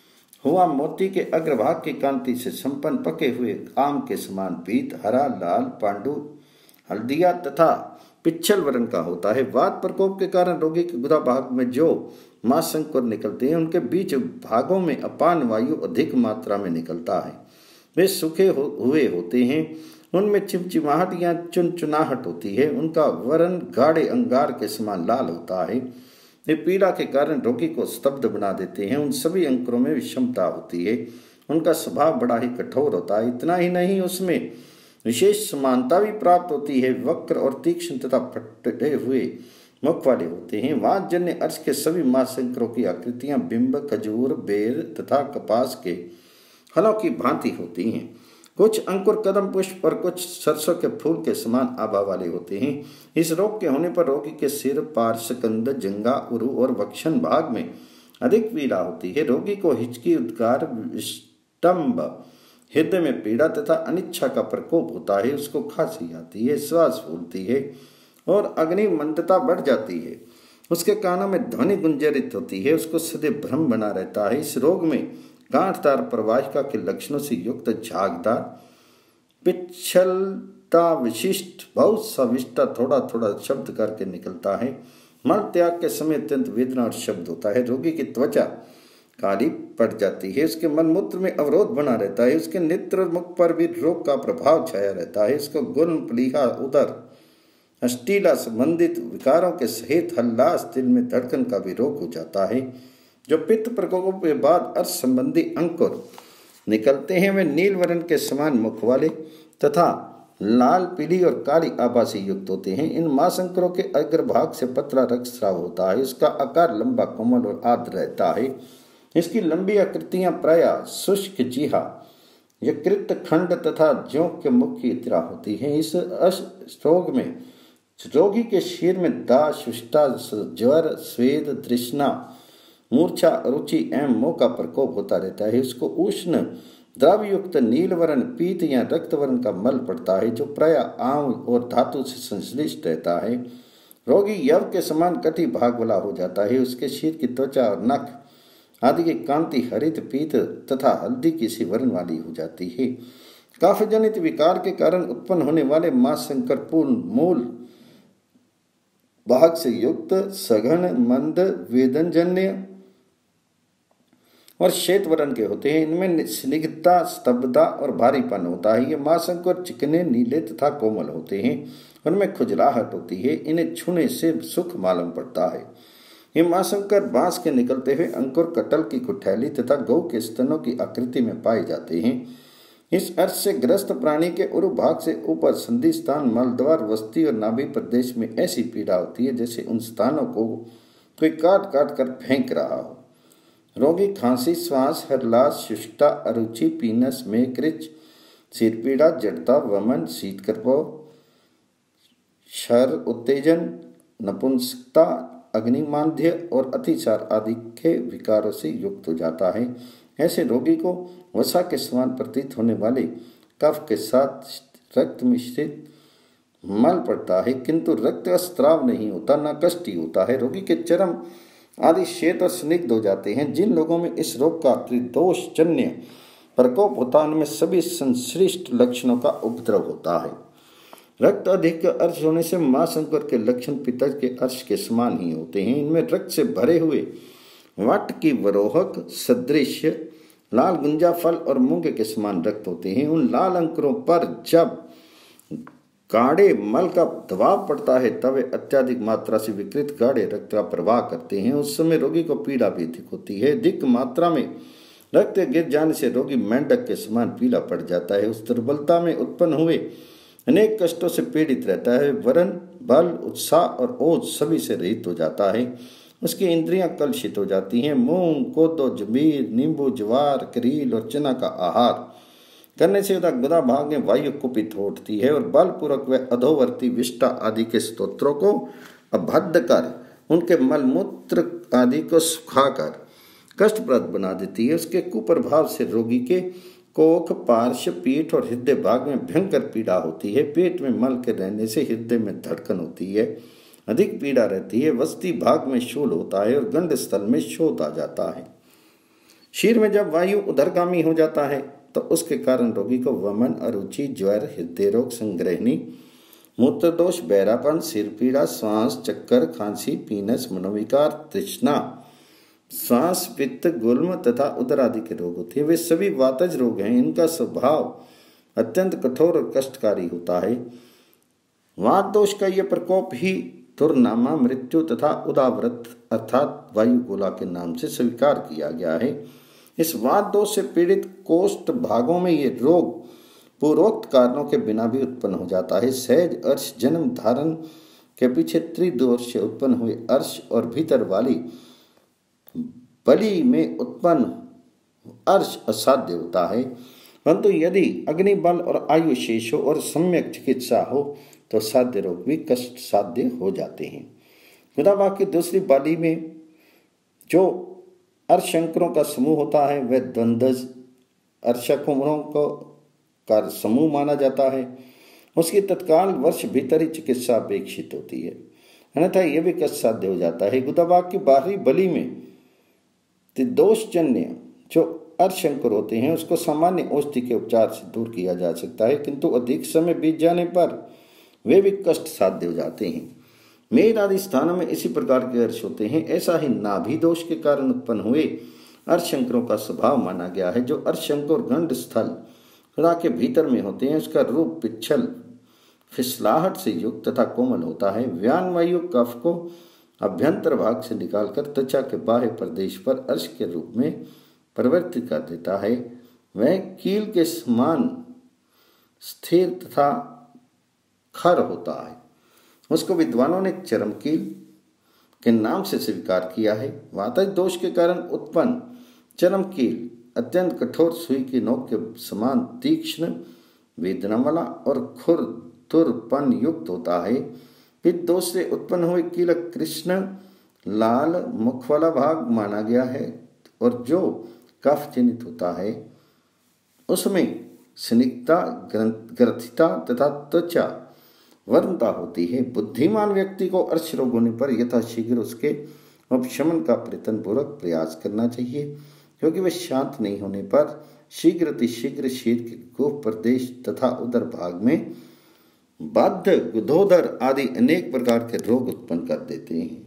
हुआ मोती के अग्रभाग की कांति से संपन्न पके हुए आम के समान पीत, हरा, लाल, पांडु, हल्दिया तथा पिच्छल वर्ण का होता है। वात प्रकोप के कारण रोगी के गुदा भाग में जो मांसंकुर निकलते हैं, उनके बीच भागों में अपान वायु अधिक मात्रा में निकलता है। वे सूखे हुए होते हैं, उनमें चिमचिमाहट या चुनचुनाहट होती है। उनका वर्ण गाढ़े अंगार के समान लाल होता है। वे पीड़ा के कारण रोगी को स्तब्ध बना देते हैं। उन सभी अंकुरों में विषमता होती है। उनका स्वभाव बड़ा ही कठोर होता है। इतना ही नहीं, उसमें विशेष समानता भी प्राप्त होती है। वक्र और तीक्ष्ण तथा फटे हुए मुख वाले होते हैं। वातजन्य अर्श के सभी मांसंकरों की आकृतियां बिंब, खजूर, बेर तथा कपास के फलों की भांति होती हैं। कुछ अंकुर कदम पुष्प और कुछ सरसों के फूल के समान आभा वाले होते हैं। इस रोग के होने पर रोगी के सिर, पार्श्वकंद, जंघा, उरु और वक्षण भाग में अधिक पीड़ा होती है। रोगी को हिचकी, उद्गार, विष्टम्भ, हृदय में पीड़ा तथा अनिच्छा का प्रकोप होता है। उसको खांसी आती है, श्वास फूलती है और अग्नि मंदता बढ़ जाती है। उसके कानों में ध्वनि गुंजरित होती है। उसको सदैव भ्रम बना रहता है। इस रोग में गांठदार प्रवाहिका के लक्षणों से युक्त झागदार, पिछलता विशिष्ट, बहुत सा विष्टा थोड़ा थोड़ा शब्द करके निकलता है। मल त्याग के समय अत्यंत वेदना और शब्द होता है। रोगी की त्वचा काली पड़ जाती है। उसके मलमूत्र में अवरोध बना रहता है। उसके नेत्र और मुख पर भी रोग का प्रभाव छाया रहता है। इसको गुल्म, प्लीहा, उदर, अष्टीला संबंधित विकारों के सहित हल्लास, दिल में धड़कन का भी रोग हो जाता है। जो पित्त प्रकोप के बाद अर्श संबंधी अंकुर निकलते हैं वे नील वर्ण के समान मुख वाले तथा लाल, पीली और काली आभा से युक्त होते हैं। इन मांसंकुरों के अग्रभाग से पतला रक्तस्राव होता है। इसका आकार लंबा, कोमल और आर्द्र रहता है। इसकी लंबी आकृतियां प्रायः शुष्क जीहा, यकृत खंड तथा जोंक के मुख की तरह होती हैं। इस रोग में रोगी के शरीर में दाह, शुष्टा, ज्वर, स्वेद, तृष्णा, मूर्छा, अरुचि एवं मोह का प्रकोप होता रहता है। उसको उष्ण द्रवयुक्त नीलवर्ण, पीत या रक्तवर्ण का मल पड़ता है जो प्रायः आंव और धातु से संश्लिष्ट रहता है। रोगी यव के समान कटी भाग वाला हो जाता है। उसके शरीर की त्वचा और नख आदि की कांति हरित, पीत तथा हल्दी की सी वर्ण वाली हो जाती है। कफ जनित विकार के कारण उत्पन्न होने वाले मांसंकर पूर्ण मूल भाग से युक्त, सघन, मंद, वेदनजन्य और श्वेत वर्ण के होते हैं। इनमें स्निग्धता, स्तब्धता और भारीपन होता है। ये मांसंकुर चिकने, नीले तथा कोमल होते हैं। उनमें खुजलाहट होती है। इन्हें छूने से सुख मालूम पड़ता है। ये मांसंकर बांस के निकलते हुए अंकुर कटल की कुठैली तथा गौ के स्तनों की आकृति में पाए जाते हैं। इस अर्थ से ग्रस्त प्राणी के उरु भाग से ऊपर संधि स्थान, मलद्वार, वस्ती और नाभि प्रदेश में ऐसी पीड़ा होती है जैसे उन स्थानों को कोई काट काट कर फेंक रहा हो। रोगी खांसी, श्वास, हरलास, शुष्कता, अरुचि, पीनस, मेघकृच, सिर पीड़ा, जड़ता, वमन, शीतकर्पव, शर उत्तेजन, नपुंसकता, अग्निमांद्य और अतिसार आदि के विकारों से युक्त हो जाता है। ऐसे रोगी को वसा के समान प्रतीत होने वाले कफ के साथ रक्त मिश्रित मल पड़ता है, किंतु रक्त स्त्राव नहीं होता, न कष्टी होता है। रोगी के चरम आदि श्वेत और स्निग्ध हो जाते हैं। जिन लोगों में इस रोग का त्रिदोषजन्य प्रकोप होता है उनमें सभी संश्लिष्ट लक्षणों का उपद्रव होता है। रक्त अधिक अर्श होने से मांसंकुर के लक्षण पित्त के अर्श के समान ही होते हैं। इनमें रक्त से भरे हुए वट की वरोहक सदृश लाल गुंजा फल और मूंगे के समान रक्त होते हैं। उन लाल अंकुरों पर जब गाढ़े मल का दबाव पड़ता है तब वे अत्यधिक मात्रा से विकृत गाढ़े रक्त का प्रवाह करते हैं। उस समय रोगी को पीड़ा भी अधिक होती है। अधिक मात्रा में रक्त गिर जाने से रोगी मेंढक के समान पीला पड़ जाता है। उस दुर्बलता में उत्पन्न हुए अनेक कष्टों से पीड़ित रहता है। वरण, बल, उत्साह और ओज सभी से रहित हो जाता है। उसकी इंद्रियां कलुषित हो जाती हैं। मूंग, कोदो, जमीर, नींबू, ज्वार, करील और चना का आहार करने से गुदा भाग में वायु कुपित हो उठती है और बलपूर्वक वह अधोवर्ती विष्टा आदि के स्तोत्रों को अभद्र कर उनके मलमूत्र आदि को सुखाकर कष्टप्रद बना देती है। उसके कुप्रभाव से रोगी के कोख, पार्श्व, पीठ और हृदय भाग में भयंकर पीड़ा होती है। पेट में मल के रहने से हृदय में धड़कन होती है, अधिक पीड़ा रहती है। वस्ती भाग में शूल होता है और गंड स्थल में शोथ आ जाता है। शरीर में जब वायु उदरगामी हो जाता है तो उसके कारण रोगी को वमन, अरुचि, ज्वर, हृदय रोग, संग्रहणी, मूत्रदोष, बहरापन, सिर पीड़ा, श्वास चक्कर, खांसी, पीनस, मनोविकार, तृष्णा, श्वास, पित्त, गुल्म तथा उदर आदि के रोग होते हैं। वे सभी वातज रोग हैं। इनका स्वभाव अत्यंत कठोर और कष्टकारी होता है। वात दोष का यह प्रकोप ही दुर्नामा, मृत्यु तथा उदाव्रत अर्थात वायुगोला के नाम से स्वीकार किया गया है। इस वात दोष से पीड़ित कोष्ठ भागों में ये रोग पूर्वोक्त कारणों के बिना भी उत्पन्न हो जाता है। सहज अर्श जन्म धारण के पीछे त्रिदोष से उत्पन्न हुए अर्श और भीतर वाली बलि में उत्पन्न अर्श असाध्य होता है, परंतु यदि अग्नि बल और आयु शेष हो और सम्यक चिकित्सा हो तो साध्य रोग भी कष्ट साध्य हो जाते हैं। खुदाबाग की दूसरी पाली में जो अर्शंकरों का समूह होता है वह द्वंद्वज अर्शकुमरों का समूह माना जाता है। उसकी तत्काल वर्ष भीतर ही चिकित्सा अपेक्षित होती है, अन्यथा यह भी कष्ट साध्य हो जाता है। गुदाबाग की बाहरी बलि में दोषजन्य जो अर्शंकर होते हैं उसको सामान्य औषधि के उपचार से दूर किया जा सकता है, किंतु अधिक समय बीत जाने पर वे भी कष्ट साध्य हो जाते हैं। मेद आदि स्थानों में इसी प्रकार के अर्श होते हैं। ऐसा ही नाभि दोष के कारण उत्पन्न हुए अर्शंकरों का स्वभाव माना गया है। जो अर्शंकर गंड स्थल हृदय के भीतर में होते हैं उसका रूप पिच्छल फिसलाहट से युक्त तथा कोमल होता है। व्यान वायु कफ को अभ्यंतर भाग से निकालकर त्वचा के बाह्य प्रदेश पर अर्श के रूप में परिवर्तित कर देता है। वह कील के समान स्थिर तथा खर होता है। उसको विद्वानों ने चरम कील के नाम से स्वीकार किया है। वातज दोष के कारण उत्पन्न चरम कील अत्यंत कठोर सुई की नोक के समान तीक्ष्ण वेदना वाला और खुरदुरपन युक्त होता है। पित्त दोष से उत्पन्न हुए कील कृष्ण लाल मुख वाला भाग माना गया है और जो कफ जनित होता है उसमें स्निग्धता ग्रथिता तथा त्वचा वर्णता होती है। बुद्धिमान व्यक्ति को अर्श रोग होने पर यथाशीघ्र उसके उपशमन का प्रयत्नपूर्वक प्रयास करना चाहिए, क्योंकि वे शांत नहीं होने पर शीघ्र अतिशीघ्र शरीर के गुह प्रदेश तथा उदर भाग में बाध्य गुदोदर आदि अनेक प्रकार के रोग उत्पन्न कर देते हैं।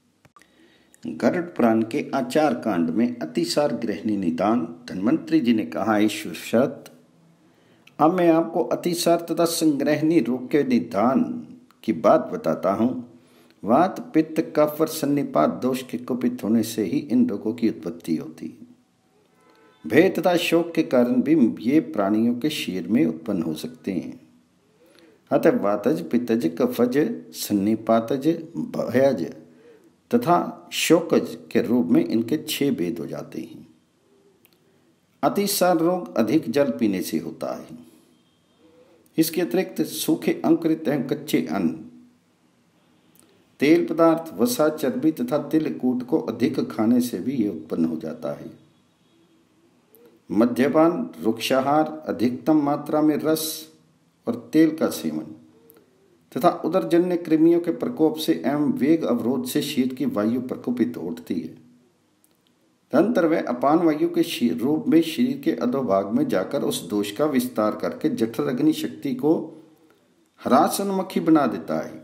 गरुड़ पुराण के आचार कांड में अतिसार गृहिणी निदान धन्वंतरी जी ने कहा, ईश्वर शरत अब मैं आपको अतिसार तथा संग्रहणी रोग के निदान की बात बताता हूँ। वात पित्त कफ और सन्निपात दोष के कुपित होने से ही इन रोगों की उत्पत्ति होती है। भय तथा शोक के कारण भी ये प्राणियों के शरीर में उत्पन्न हो सकते हैं। अतः वातज पित्तज कफज सन्निपातज भयज तथा शोकज के रूप में इनके 6 भेद हो जाते हैं। अतिसार रोग अधिक जल पीने से होता है। इसके अतिरिक्त सूखे अंकुरित एवं कच्चे अन्न, तेल पदार्थ, वसा, चर्बी तथा तिलकूट को अधिक खाने से भी ये उत्पन्न हो जाता है। मद्यपान, वृक्षाहार, अधिकतम मात्रा में रस और तेल का सेवन तथा उदरजन्य कृमियों के प्रकोप से एवं वेग अवरोध से शरीर की वायु प्रकोपित उठती है। तदंतर वह अपान वायु के रूप में शरीर के अधोभाग में जाकर उस दोष का विस्तार करके जठर अग्नि शक्ति को हरासनमुखी बना देता है।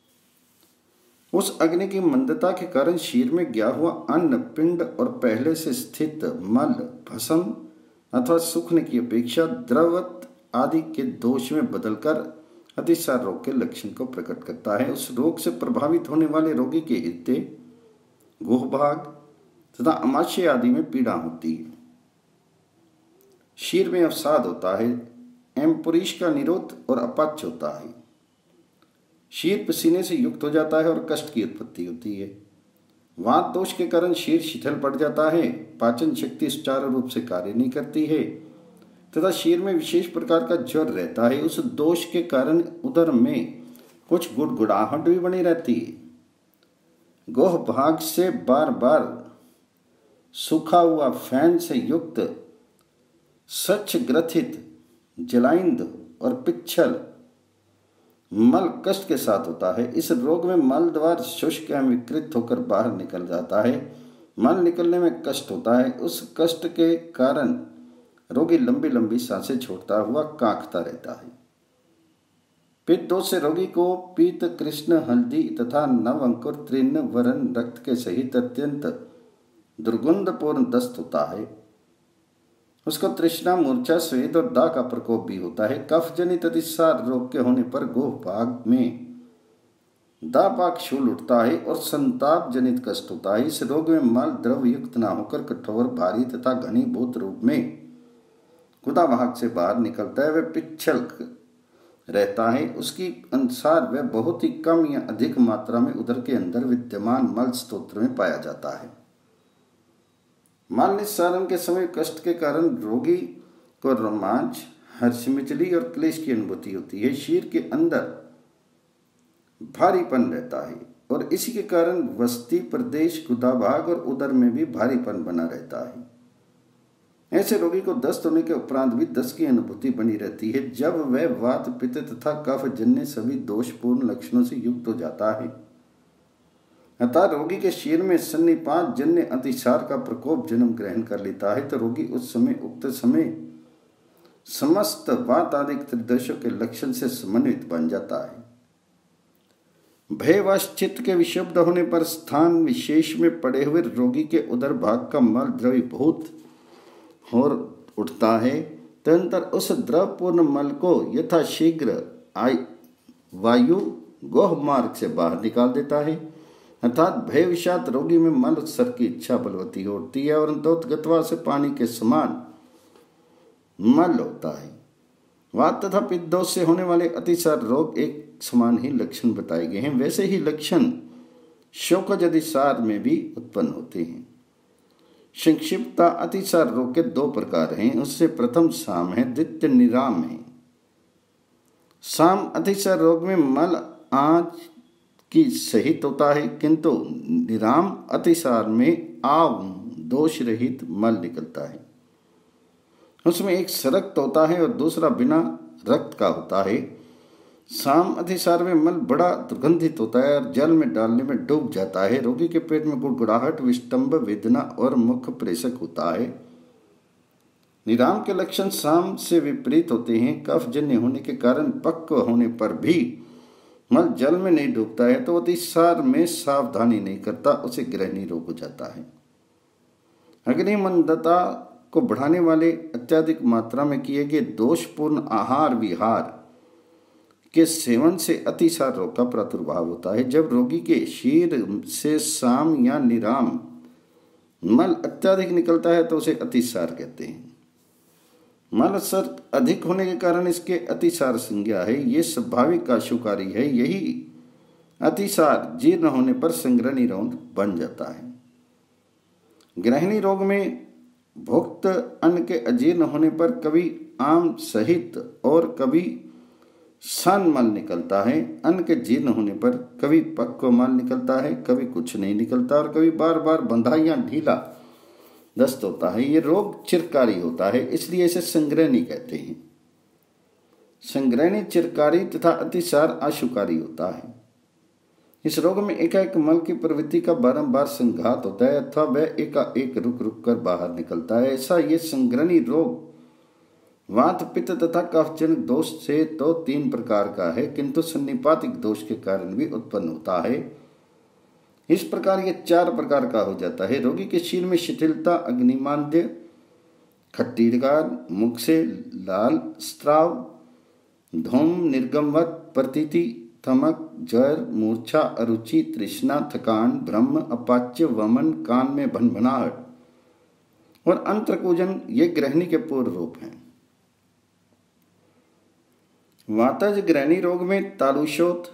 उस अग्नि की मंदता के कारण शरीर में गया हुआ अन्न पिंड और पहले से स्थित मल भस्म अथवा सूखने की अपेक्षा द्रवत आदि के दोष में बदलकर अतिसार रोग के लक्षण को प्रकट करता है। उस रोग से प्रभावित होने वाले रोगी के हृदय, गुह भाग तथा अमाशय आदि में पीड़ा होती है। शीर में अवसाद होता है एवं पुरीष का निरोध और अपच होता है। शीर पसीने से युक्त हो जाता है और कष्ट की उत्पत्ति होती है। वात दोष के कारण शीर शिथिल पड़ जाता है, पाचन शक्ति सुचारू रूप से कार्य नहीं करती है तथा शीर में विशेष प्रकार का ज्वर रहता है। उस दोष के कारण उदर में कुछ गुड़गुड़ाहट भी बनी रहती है। गोह भाग से बार बार सूखा हुआ फैन से युक्त स्वच्छ ग्रथित जलाइंद और पिच्छल मल कष्ट के साथ होता है। इस रोग में मल द्वार शुष्क एवं विकृत होकर बाहर निकल जाता है। मल निकलने में कष्ट होता है। उस कष्ट के कारण रोगी लंबी लंबी सांसें छोड़ता हुआ कांखता रहता है। पित्त दोष से रोगी को पीत, कृष्ण, हल्दी तथा नव अंकुर, तृण, वरण, रक्त के सहित अत्यंत दुर्गंधपूर्ण दस्त होता है। उसको तृष्णा, मूर्छा, स्वेद और दाह का प्रकोप भी होता है। कफ जनित अतिसार रोग के होने पर गोह भाग में दापाक शूल उठता है और संताप जनित कष्ट होता है। इस रोग में मल द्रव युक्त न होकर कठोर, भारी तथा घनीभूत रूप में गुदावाहक से बाहर निकलता है। वह पिच्छल रहता है। उसकी अनुसार वह बहुत ही कम या अधिक मात्रा में उदर के अंदर विद्यमान मल स्तोत्र में पाया जाता है। मल निस्सारण के समय कष्ट के कारण रोगी को रोमांच, हर्षमिचली और क्लेश की अनुभूति होती है। शरीर के अंदर भारीपन रहता है और इसी के कारण वस्ती, प्रदेश, गुदाभाग और उदर में भी भारीपन बना रहता है। ऐसे रोगी को दस्त होने के उपरांत भी दस्त की अनुभूति बनी रहती है जब वह वात, पित्त तथा कफ जन्य सभी दोषपूर्ण लक्षणों से युक्त हो जाता है। अतः रोगी के शरीर में सन्निपात जन्य अतिसार का प्रकोप जन्म ग्रहण कर लेता है तो रोगी उस समय उक्त समय समस्त वात आदि त्रिदोषों के लक्षण से समन्वित बन जाता है। भयवश चित्त के विक्षुब्ध होने पर स्थान विशेष में पड़े हुए रोगी के उदर भाग का मल द्रवीभूत हो उठता है। तदनंतर उस द्रवपूर्ण मल को यथाशीघ्र वायु गोह मार्ग से बाहर निकाल देता है। अर्थात भय विषाद रोगी में मल उत्सर्ग की इच्छा बलवती होती है और अंतोत्गत्वा से पानी के समान मल होता है। वात तथा पित्त दोष से होने वाले अतिसार रोग एक समान ही लक्षण बताए गए हैं। वैसे ही लक्षण शोकज अतिसार में भी उत्पन्न होते हैं। संक्षिप्तता अतिसार रोग के दो प्रकार हैं। उससे प्रथम साम है, द्वितीय निराम है। साम अतिसार रोग में मल आँच की सहित होता है किंतु निराम अतिसार में आव दोष रहित मल निकलता है। उसमें एक सरक्त होता है और दूसरा बिना रक्त का होता है। साम अतिसार में मल बड़ा दुर्गंधित होता है और जल में डालने में डूब जाता है। रोगी के पेट में गुड़गुड़ाहट, विष्टंभ, वेदना और मुख प्रेषक होता है। निराम के लक्षण साम से विपरीत होते हैं। कफ जन्य होने के कारण पक्व होने पर भी मल जल में नहीं डूबता है तो अतिसार में सावधानी नहीं करता, उसे ग्रहणी रोग हो जाता है। अग्निमंदता को बढ़ाने वाले अत्यधिक मात्रा में किए गए दोषपूर्ण आहार विहार के सेवन से अतिसार रोग का प्रादुर्भाव होता है। जब रोगी के शरीर से साम या निराम मल अत्यधिक निकलता है तो उसे अतिसार कहते हैं। मल असर अधिक होने के कारण इसके अतिसार संज्ञा है। ये स्वाभाविक आशुकारी है। यही अतिसार जीर्ण होने पर संग्रहणी रोग बन जाता है। ग्रहणी रोग में भुक्त अन्न के अजीर्ण होने पर कभी आम सहित और कभी सन मल निकलता है। अन्न के जीर्ण होने पर कभी पक्व मल निकलता है, कभी कुछ नहीं निकलता और कभी बार बार बंधा या ढीला दस्त होता है। ये रोग चिरकारी होता है, इसलिए इसे संग्रहणी कहते हैं। संग्रहणी चिरकारी तथा अतिसार आशुकारी होता है। इस रोग में एकाएक मल की प्रवृत्ति का बारंबार संघात होता है अथवा वह एकाएक रुक रुक कर बाहर निकलता है। ऐसा ये संग्रहणी रोग वात, पित्त तथा कफजन्य दोष से तो 3 प्रकार का है किंतु सन्निपातिक दोष के कारण भी उत्पन्न होता है। इस प्रकार ये 4 प्रकार का हो जाता है। रोगी के शरीर में शिथिलता, अग्निमांद्य, खट्टी डकार, मुख से लाल स्त्राव, धूम निर्गमवत प्रतीति, थमक, जर, मूर्छा, अरुचि, तृष्णा, थकान, भ्रम, अपाच्य, वमन, कान में भनभनाहट और अंतरकूजन ये ग्रहणी के पूर्व रूप हैं। वातज ग्रहणी रोग में तालुशोथ,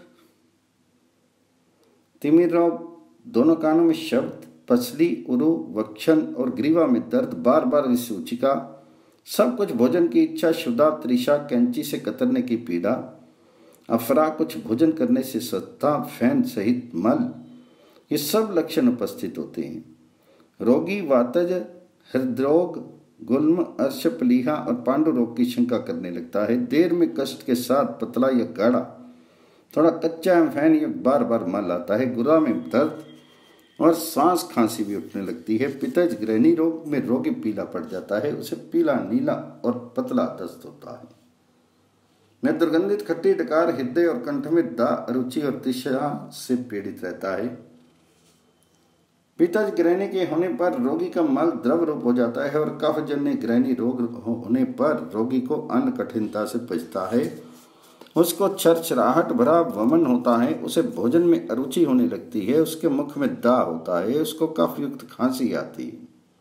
तिमिर रोग, दोनों कानों में शब्द, पसली, उरु, वक्षण और ग्रीवा में दर्द, बार बार विसूचिका, सब कुछ भोजन की इच्छा, शुदा, त्रिषा, कैंची से कतरने की पीड़ा, अफरा, कुछ भोजन करने से सत्ता, फैन सहित मल, ये सब लक्षण उपस्थित होते हैं। रोगी वातज, हृदरोग, गुल्म, अर्शप्लीहा और पांडु रोग की शंका करने लगता है। देर में कष्ट के साथ पतला या गाढ़ा, थोड़ा कच्चा फैन या बार बार मल आता है। गुर्दा में दर्द और सांस खांसी भी उठने लगती है। पित्तज ग्रहणी रोग में रोगी पीला पड़ जाता है, उसे पीला, नीला और पतला दस्त होता है। में दुर्गंधित खट्टी डकार, हृदय और कंठ में दा, अरुचि और तृष्णा से पीड़ित रहता है। पित्तज ग्रहणी के होने पर रोगी का मल द्रव रूप हो जाता है और कफजन्य ग्रहणी रोग होने पर रोगी को अन्न कठिनता से पचता है। उसको छरछराहट भरा वमन होता है, उसे भोजन में अरुचि होने लगती है, उसके मुख में दाह होता है, उसको कफ युक्त खांसी आती है,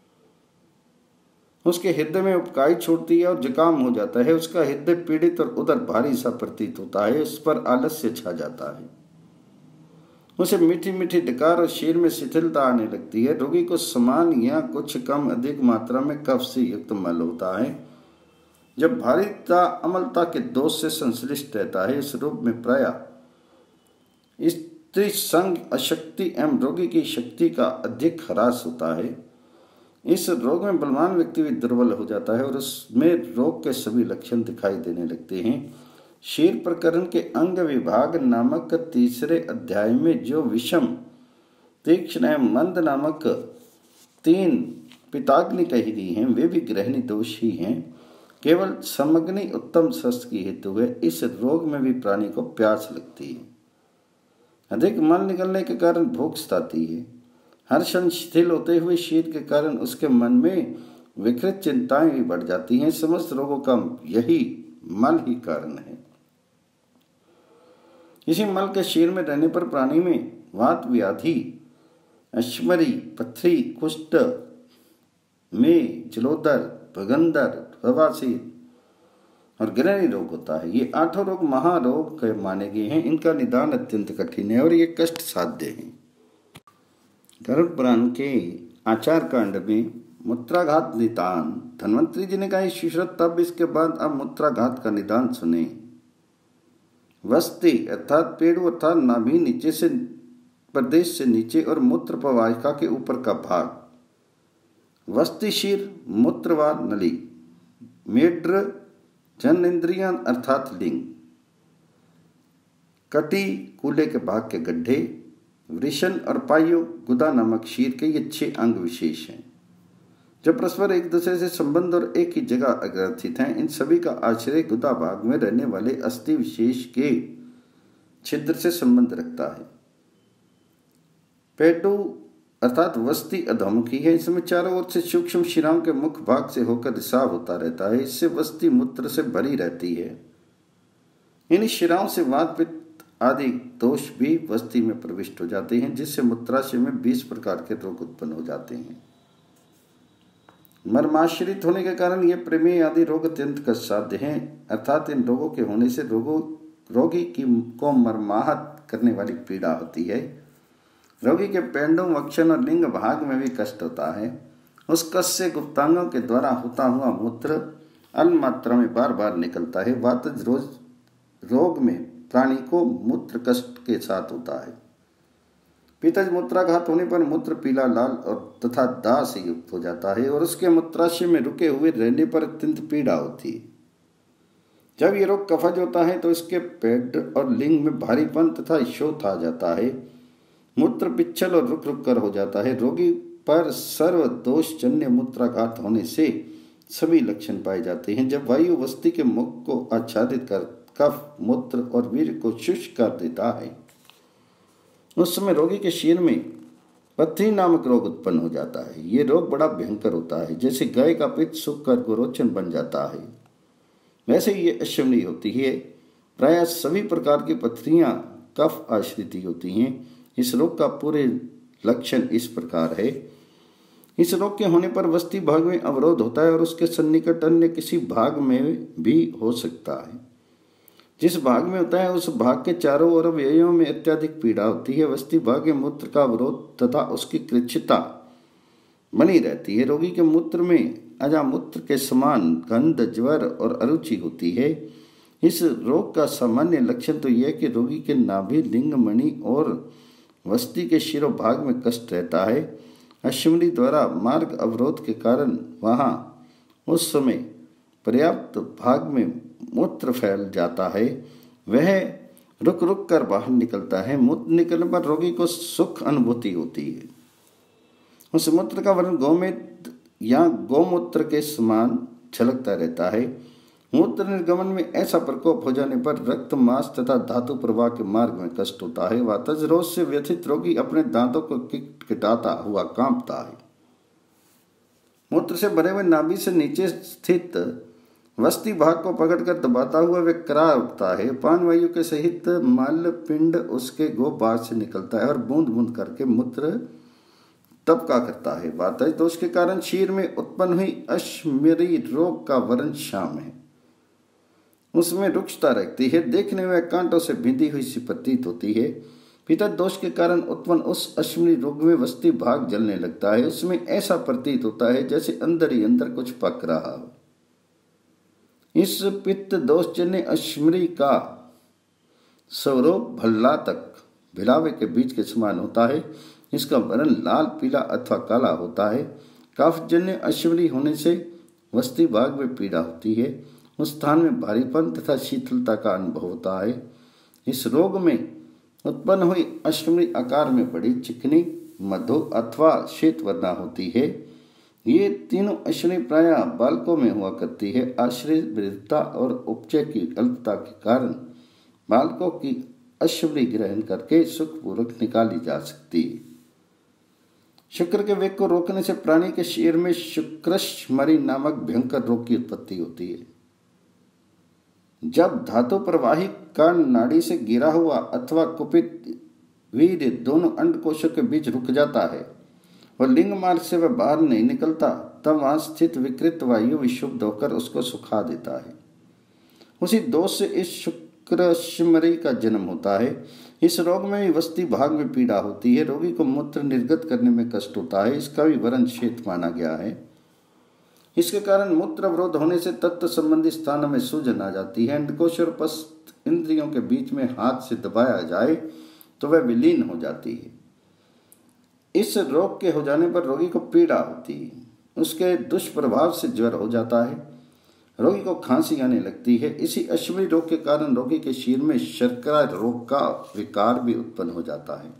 उसके हृदय में उपकाई छूटती है और जुकाम हो जाता है। उसका हृदय पीड़ित और उदर भारी सा प्रतीत होता है, उस पर आलस्य छा जाता है। उसे मीठी मीठी डकार और शीर में शिथिलता आने लगती है। रोगी को समान या कुछ कम अधिक मात्रा में कफ से युक्त मल होता है। जब भारीता अमलता के दोष से संश्लिष्ट रहता है, इस रूप में प्रायः स्त्री संग अशक्ति एवं रोगी की शक्ति का अधिक ह्रास होता है। इस रोग में बलवान व्यक्ति भी दुर्बल हो जाता है और उसमें रोग के सभी लक्षण दिखाई देने लगते हैं। शीर प्रकरण के अंग विभाग नामक तीसरे अध्याय में जो विषम, तीक्ष्ण एवं मंद नामक 3 पिताग्नि कही गई हैं, वे भी ग्रहणी दोष ही हैं। केवल समग्नि उत्तम स्वस्थ की हेतु है। इस रोग में भी प्राणी को प्यास लगती है। अधिक मल निकलने के कारण भूख सताती है। हर्षण शिथिल होते हुए शीत के कारण उसके मन में विकृत चिंताएं भी बढ़ जाती हैं। समस्त रोगों का यही मल ही कारण है। इसी मल के शीर में रहने पर प्राणी में वात व्याधि, अश्मरी, पथरी, कुष्ठ, में जलोदर, भगंदर, बवासीर और ग्रहणी रोग होता है। ये 8 रोग महारोग के माने गए हैं। इनका निदान अत्यंत कठिन है और ये कष्ट साध्य है। गरुड़ पुराण के आचार कांड में मूत्राघात निदान धन्वंतरी जी ने कहा, शीर्षत तब इसके बाद अब मूत्राघात का निदान सुने। वस्ति अर्थात पेड़ अर्थात नाभि नीचे से प्रदेश से नीचे और मूत्र प्रवाहिका के ऊपर का भाग, वस्ति शीर मूत्र व नली, मेड्र जन इंद्रियां अर्थात लिंग, कटी कूले के भाग के गड्ढे, वृषण और पायु गुदा नामक शीर के ये 6 अंग विशेष हैं जो परस्पर एक दूसरे से संबंध और एक ही जगह अग्रथित हैं। इन सभी का आश्रय गुदा भाग में रहने वाले अस्थि विशेष के छिद्र से संबंध रखता है। पेटू अर्थात वस्ति अधोमुखी है। इसमें चारों ओर से सूक्ष्म शिराओं के मुख भाग से होकर रिसाव होता रहता है। इससे वस्ति मूत्र से भरी रहती है। इन शिराओं से वात पित्त आदि दोष भी वस्ति में प्रविष्ट हो जाते हैं, जिससे मूत्राशय में 20 प्रकार के रोग उत्पन्न हो जाते हैं। मर्माश्रित होने के कारण ये प्रमेय आदि रोग अत्यंत कष्टसाध्य हैं। अर्थात इन रोगों के होने से रोगी को मर्माहत करने वाली पीड़ा होती है। रोगी के पेंडों, वक्षण और लिंग भाग में भी कष्ट होता है। उस कष्ट से गुप्तांगों के द्वारा होता हुआ मूत्र अल्प मात्रा में बार बार निकलता है। वातज रोग में प्राणी को मूत्र कष्ट के साथ होता है। पित्तज मूत्राघात होने पर मूत्र पीला, लाल और तथा दाह से युक्त हो जाता है और उसके मूत्राशय में रुके हुए रहने पर अत्यंत पीड़ा होती है। जब ये रोग कफज होता है तो इसके पेट और लिंग में भारीपन तथा शोथ आ जाता है। मूत्र पिच्छल और रुक रुक कर हो जाता है। रोगी पर सर्व दोषजन्य मूत्राघात होने से सभी लक्षण पाए जाते हैं। जब वायु वस्ति के मुख को आच्छादित कर कफ, मूत्र और वीर्य को शुष्क कर देता है, उस समय रोगी के शीर में पथरी नामक रोग उत्पन्न हो जाता है। ये रोग बड़ा भयंकर होता है। जैसे गाय का पित्त सूख कर गोरोचन बन जाता है, वैसे ये अश्वनी होती है। प्रायः सभी प्रकार की पथरियां कफ आश्रित होती हैं। इस रोग का पूरे लक्षण इस प्रकार है। इस रोग के होने पर वस्ति भाग में अवरोध होता है और उसके सन्निकट अन्य किसी भाग में भी हो सकता है। जिस भाग में होता है उस भाग के चारों ओर अवयवों में अत्यधिक पीड़ा होती है। वस्ति भाग में मूत्र का अवरोध तथा उसकी कृच्छता बनी रहती है। रोगी के मूत्र में अजामूत्र के समान गंध, ज्वर और अरुचि होती है। इस रोग का सामान्य लक्षण तो यह कि रोगी के नाभि, लिंग, मणि और वस्ति के शिरो भाग में कष्ट रहता है। अश्विनी द्वारा मार्ग अवरोध के कारण वहाँ उस समय पर्याप्त भाग में मूत्र फैल जाता है। वह रुक रुक कर बाहर निकलता है। मूत्र निकलने पर रोगी को सुख अनुभूति होती है। उस मूत्र का वर्ण गोमेद या गोमूत्र के समान छलकता रहता है। मूत्र निर्गमन में ऐसा प्रकोप हो जाने पर रक्त, मांस तथा धातु प्रवाह के मार्ग में कष्ट होता है। वातज रोग से व्यथित रोगी अपने दांतों को किटकिटाता हुआ कांपता है। मूत्र से भरे हुए नाभि से नीचे स्थित वस्ति भाग को पकड़कर दबाता हुआ वे करा उठता है। पान वायु के सहित मल पिंड उसके गोभाग से निकलता है और बूंद बूंद करके मूत्र तबका करता है। वातज दोष के कारण शीर में उत्पन्न हुई अश्मरी रोग का वर्ण श्याम है। उसमें रुक्षता रहती है। देखने में कांटों से भिंदी हुई सी प्रतीत होती है। पित्त दोष के कारण उत्पन्न उस अश्विनी रोग में वस्ती भाग जलने लगता है। उसमें ऐसा प्रतीत होता है जैसे अंदर ही अंदर कुछ पक रहा हो। इस पित्त दोष जन्य अश्विनी का स्वरूप भल्ला तक भिलावे के बीज के समान होता है। इसका वर्ण लाल, पीला अथवा काला होता है। कफ जन्य अश्विनी होने से वस्ती भाग में पीड़ा होती है। उस स्थान में भारीपन तथा शीतलता का अनुभव होता है। इस रोग में उत्पन्न हुई अश्विनी आकार में बड़ी, चिकनी, मधु अथवा श्वेत वर्णा होती है। ये तीनों अश्विनी प्रायः बालकों में हुआ करती है। आश्रय, वृद्धता और उपचय की अल्पता के कारण बालकों की अश्विनी ग्रहण करके सुखपूर्वक निकाली जा सकती है। शुक्र के वेग को रोकने से प्राणी के शरीर में शुक्रश्मरी नामक भयंकर रोग की उत्पत्ति होती है। जब धातु प्रवाही कण नाड़ी से गिरा हुआ अथवा कुपित वीर्य दोनों अंडकोशों के बीच रुक जाता है और लिंग मार्ग से वह बाहर नहीं निकलता, तब वहां स्थित विकृत वायु विशुद्ध होकर उसको सुखा देता है। उसी दोष से इस शुक्रश्मरी का जन्म होता है। इस रोग में भी वस्ती भाग में पीड़ा होती है। रोगी को मूत्र निर्गत करने में कष्ट होता है। इसका भी वर्ण श्वेत माना गया है। इसके कारण मूत्र अवरोध होने से तत्व संबंधी स्थानों में सूजन आ जाती है। अंडकोश और पश्च इंद्रियों के बीच में हाथ से दबाया जाए तो वह विलीन हो जाती है। इस रोग के हो जाने पर रोगी को पीड़ा होती है। उसके दुष्प्रभाव से ज्वर हो जाता है। रोगी को खांसी आने लगती है। इसी अश्विनी रोग के कारण रोगी के शरीर में शर्करा रोग का विकार भी उत्पन्न हो जाता है।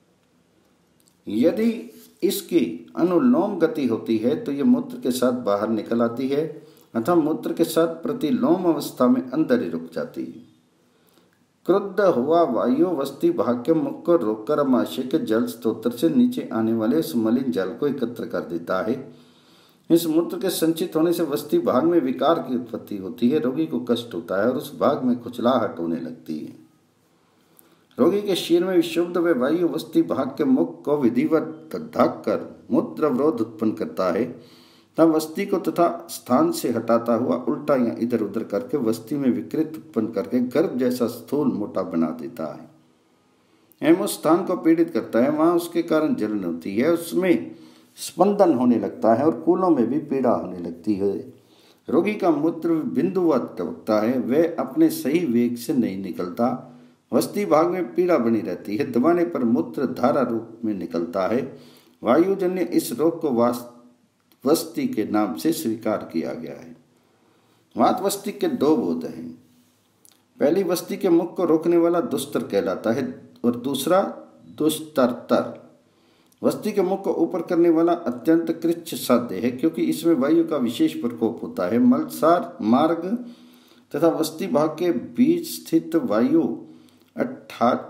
यदि इसकी अनुलोम गति होती है तो यह मूत्र के साथ बाहर निकल आती है अथवा मूत्र के साथ प्रतिलोम अवस्था में अंदर ही रुक जाती है। क्रुद्ध हुआ वायु वस्ती भाग के मुख को रोककर अमाशय के जल स्तोत्र से नीचे आने वाले उस मलिन जल को एकत्र कर देता है। इस मूत्र के संचित होने से वस्ती भाग में विकार की उत्पत्ति होती है। रोगी को कष्ट होता है और उस भाग में खुजलाहट होने लगती है। रोगी के शरीर में विशुद्ध व वायु वस्ती भाग के मुख को विधिवत ढक कर मूत्र अवरोध उत्पन्न करता है। तब वस्ती को तथा स्थान से हटाता हुआ उल्टा या इधर उधर करके वस्ती में विकृत उत्पन्न करके गर्भ जैसा स्थूल मोटा बना देता है एवं उस स्थान को पीड़ित करता है। वहां उसके कारण जलन होती है, उसमें स्पंदन होने लगता है और कूलों में भी पीड़ा होने लगती है। रोगी का मूत्र बिंदुवत टपकता है, वह अपने सही वेग से नहीं निकलता। वस्ती भाग में पीड़ा बनी रहती है। दबाने पर मूत्र धारा रूप में निकलता है। वायुजन्य इस रोग को वस्ती के नाम से स्वीकार किया गया है। वात वस्ती के दो बोध हैं। पहली वस्ती के मुख को रोकने वाला दुस्तर कहलाता है और दूसरा दुस्तरतर। वस्ती के मुख को ऊपर करने वाला अत्यंत कृच्छ साध्य है, क्योंकि इसमें वायु का विशेष प्रकोप होता है। मलसार मार्ग तथा वस्ती भाग के बीच स्थित वायु अर्थात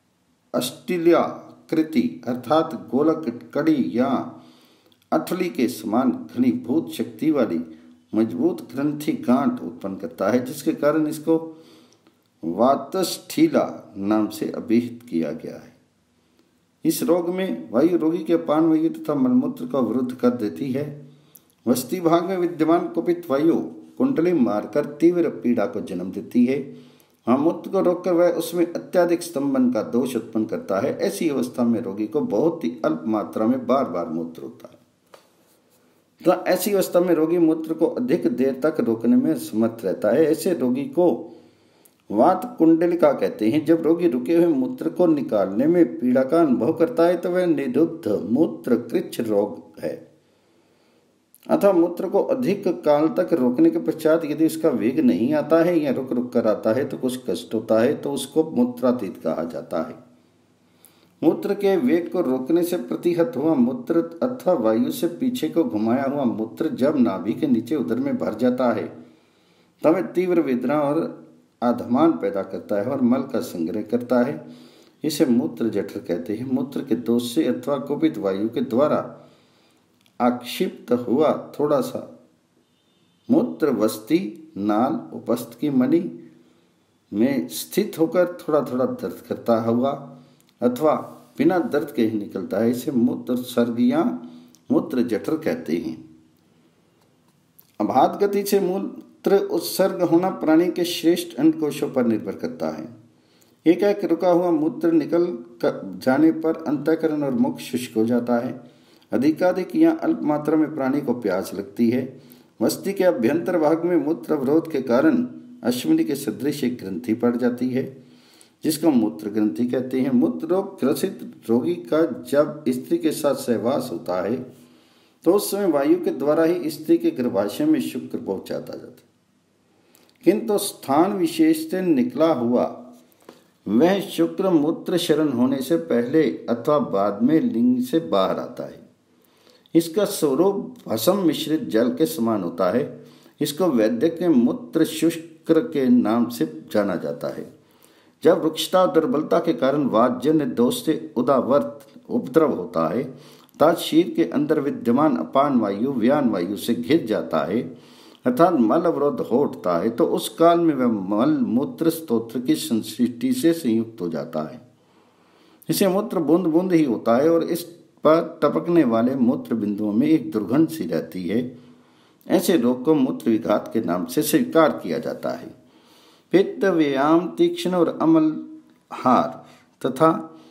अस्टिल्याकृति अर्थात गोलक कड़ी या अठली के समान घनीभूत शक्ति वाली मजबूत ग्रंथि गांठ उत्पन्न करता है, जिसके कारण इसको वातस्थीला नाम से अभिहित किया गया है। इस रोग में वायु रोगी के पान वायु तथा मलमूत्र का विरुद्ध कर देती है। वस्ती भाग में विद्यमान कुपित वायु कुंडली मारकर तीव्र पीड़ा को जन्म देती है। वहाँ मूत्र को रोककर वह उसमें अत्यधिक स्तंभन का दोष उत्पन्न करता है। ऐसी अवस्था में रोगी को बहुत ही अल्प मात्रा में बार बार मूत्र होता है। तो ऐसी अवस्था में रोगी मूत्र को अधिक देर तक रोकने में समर्थ रहता है। ऐसे रोगी को वात कुंडलिका कहते हैं। जब रोगी रुके हुए मूत्र को निकालने में पीड़ा का अनुभव करता है तो वह निरुद्ध मूत्र कृच्छ रोग है। अथवा मूत्र को अधिक काल तक रोकने के पश्चात यदि उसका वेग नहीं आता है या रुक रुक कर आता है तो कुछ कष्ट होता है, तो उसको मूत्रातीत कहा जाता है। मूत्र के वेग को रोकने से प्रतिहत हुआ मूत्र अथवा वायु से पीछे को घुमाया हुआ मूत्र जब नाभि के नीचे उदर में भर जाता है तब तीव्र वेदना और आधमान पैदा करता है और मल का संग्रह करता है। इसे मूत्र जठर कहते हैं। मूत्र के दोष से अथवा कुपित वायु के द्वारा आक्षिप्त हुआ थोड़ा सा मूत्र वस्ती नाल उपस्थ की मणि में स्थित होकर थोड़ा थोड़ा दर्द करता हुआ अथवा बिना दर्द के ही निकलता है। इसे मूत्र सर्ग या मूत्र जठर कहते हैं। अबाध गति से मूत्र उत्सर्ग होना प्राणी के श्रेष्ठ अंडकोशों पर निर्भर करता है। एकाएक रुका हुआ मूत्र निकल जाने पर अंतःकरण और मुख शुष्क हो जाता है। अधिकाधिक या अल्प मात्रा में प्राणी को प्यास लगती है। मस्तिष्क के अभ्यंतर भाग में मूत्र अवरोध के कारण अश्विनी के सदृश एक ग्रंथि पड़ जाती है, जिसको मूत्र ग्रंथि कहते हैं। मूत्र रोग ग्रसित रोगी का जब स्त्री के साथ सहवास होता है तो उस समय वायु के द्वारा ही स्त्री के गर्भाशय में शुक्र पहुंचाता जाता है, किंतु स्थान विशेष से निकला हुआ वह शुक्र मूत्र शरण होने से पहले अथवा बाद में लिंग से बाहर आता है। इसका स्वरूप भस्म मिश्रित जल के समान होता है। इसको वैद्य के मूत्र शुक्र के नाम से जाना जाता है। जब रुक्षता और दुर्बलता के कारण वातजन्य दोष से उदावर्त उपद्रव होता है अर्थात शरीर के अंदर विद्यमान अपान वायु व्यान वायु से घिर जाता है अर्थात मल अवरोध हो उठता है, तो उस काल में वह मल मूत्र स्तोत्र की संसृष्टि से संयुक्त हो जाता है। इसे मूत्र बूंद बूंद ही होता है और इस पर टपकने वाले मूत्र बिंदुओं में एक दुर्गंध सी रहती है। ऐसे रोग को मूत्र विघात के नाम से स्वीकार किया जाता है। पित्त व्यायाम तीक्ष्ण और अमल हार तथा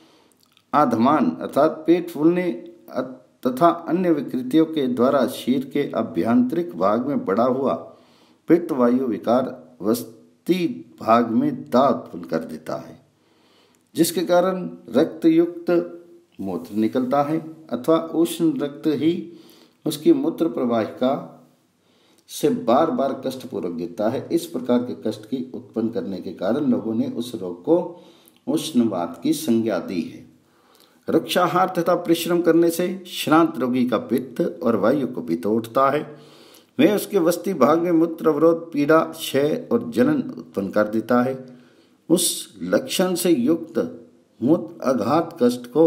आधमान अर्थात पेट फूलने तथा अन्य विकृतियों के द्वारा शरीर के अभ्यंतरिक भाग में बढ़ा हुआ पित्त वायु विकार वस्ती भाग में दाद उत्पन्न कर देता है, जिसके कारण रक्त युक्त मूत्र निकलता है अथवा उष्ण रक्त ही उसकी मूत्र प्रवाहिका से बार बार कष्टपूर्वक गिरता है। इस प्रकार के कष्ट की उत्पन्न करने के कारण लोगों ने उस रोग को उष्णवात की संज्ञा दी है। वृक्षाहार तथा परिश्रम करने से श्रांत रोगी का पित्त और वायु को पित्त उठता है। वह उसके वस्ती भाग में मूत्र अवरोध पीड़ा क्षय और जलन उत्पन्न कर देता है। उस लक्षण से युक्त मूत्र आघात कष्ट को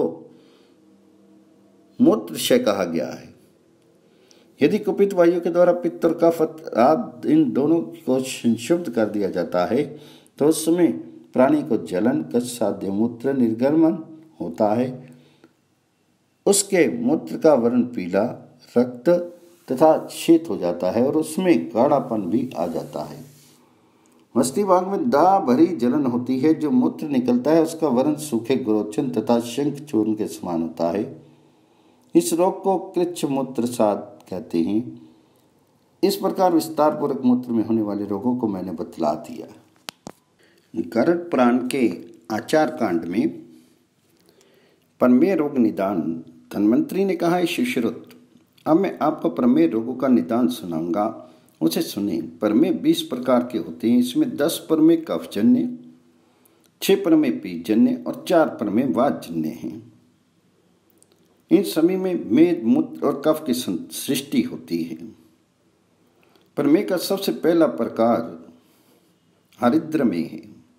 मूत्रक्षय कहा गया है। यदि कुपित वायु के द्वारा पित्त और कफ आदि इन दोनों को संशुद्ध कर दिया जाता है तो उस समय प्राणी को जलन कष्ट साध्य मूत्र निर्गमन होता है। उसके मूत्र का वर्ण पीला रक्त तथा शीत हो जाता है और उसमें गाढ़ापन भी आ जाता है। मस्ती भाग में दा भरी जलन होती है। जो मूत्र निकलता है उसका वर्ण सूखे गुरोचन तथा शंख चूर्ण के समान होता है। इस रोग को कृच्छ मूत्रसाद कहते हैं। इस प्रकार विस्तार पूर्वक मूत्र में होने वाले रोगों को मैंने बतला दिया। गरुड़ पुराण के आचार कांड में प्रमेय रोग निदान धन्वंतरी ने कहा है, सुश्रुत अब मैं आपको प्रमेय रोगों का निदान सुनाऊंगा, उसे सुने। प्रमेय 20 प्रकार के होते हैं। इसमें 10 प्रमेय कफजन्य, 6 प्रमेय पीजन्य और 4 प्रमेय वातजन्य हैं। इन सभी में मेद मूत्र और कफ की सृष्टि होती है। प्रमेय का सबसे पहला प्रकार हरिद्र में है।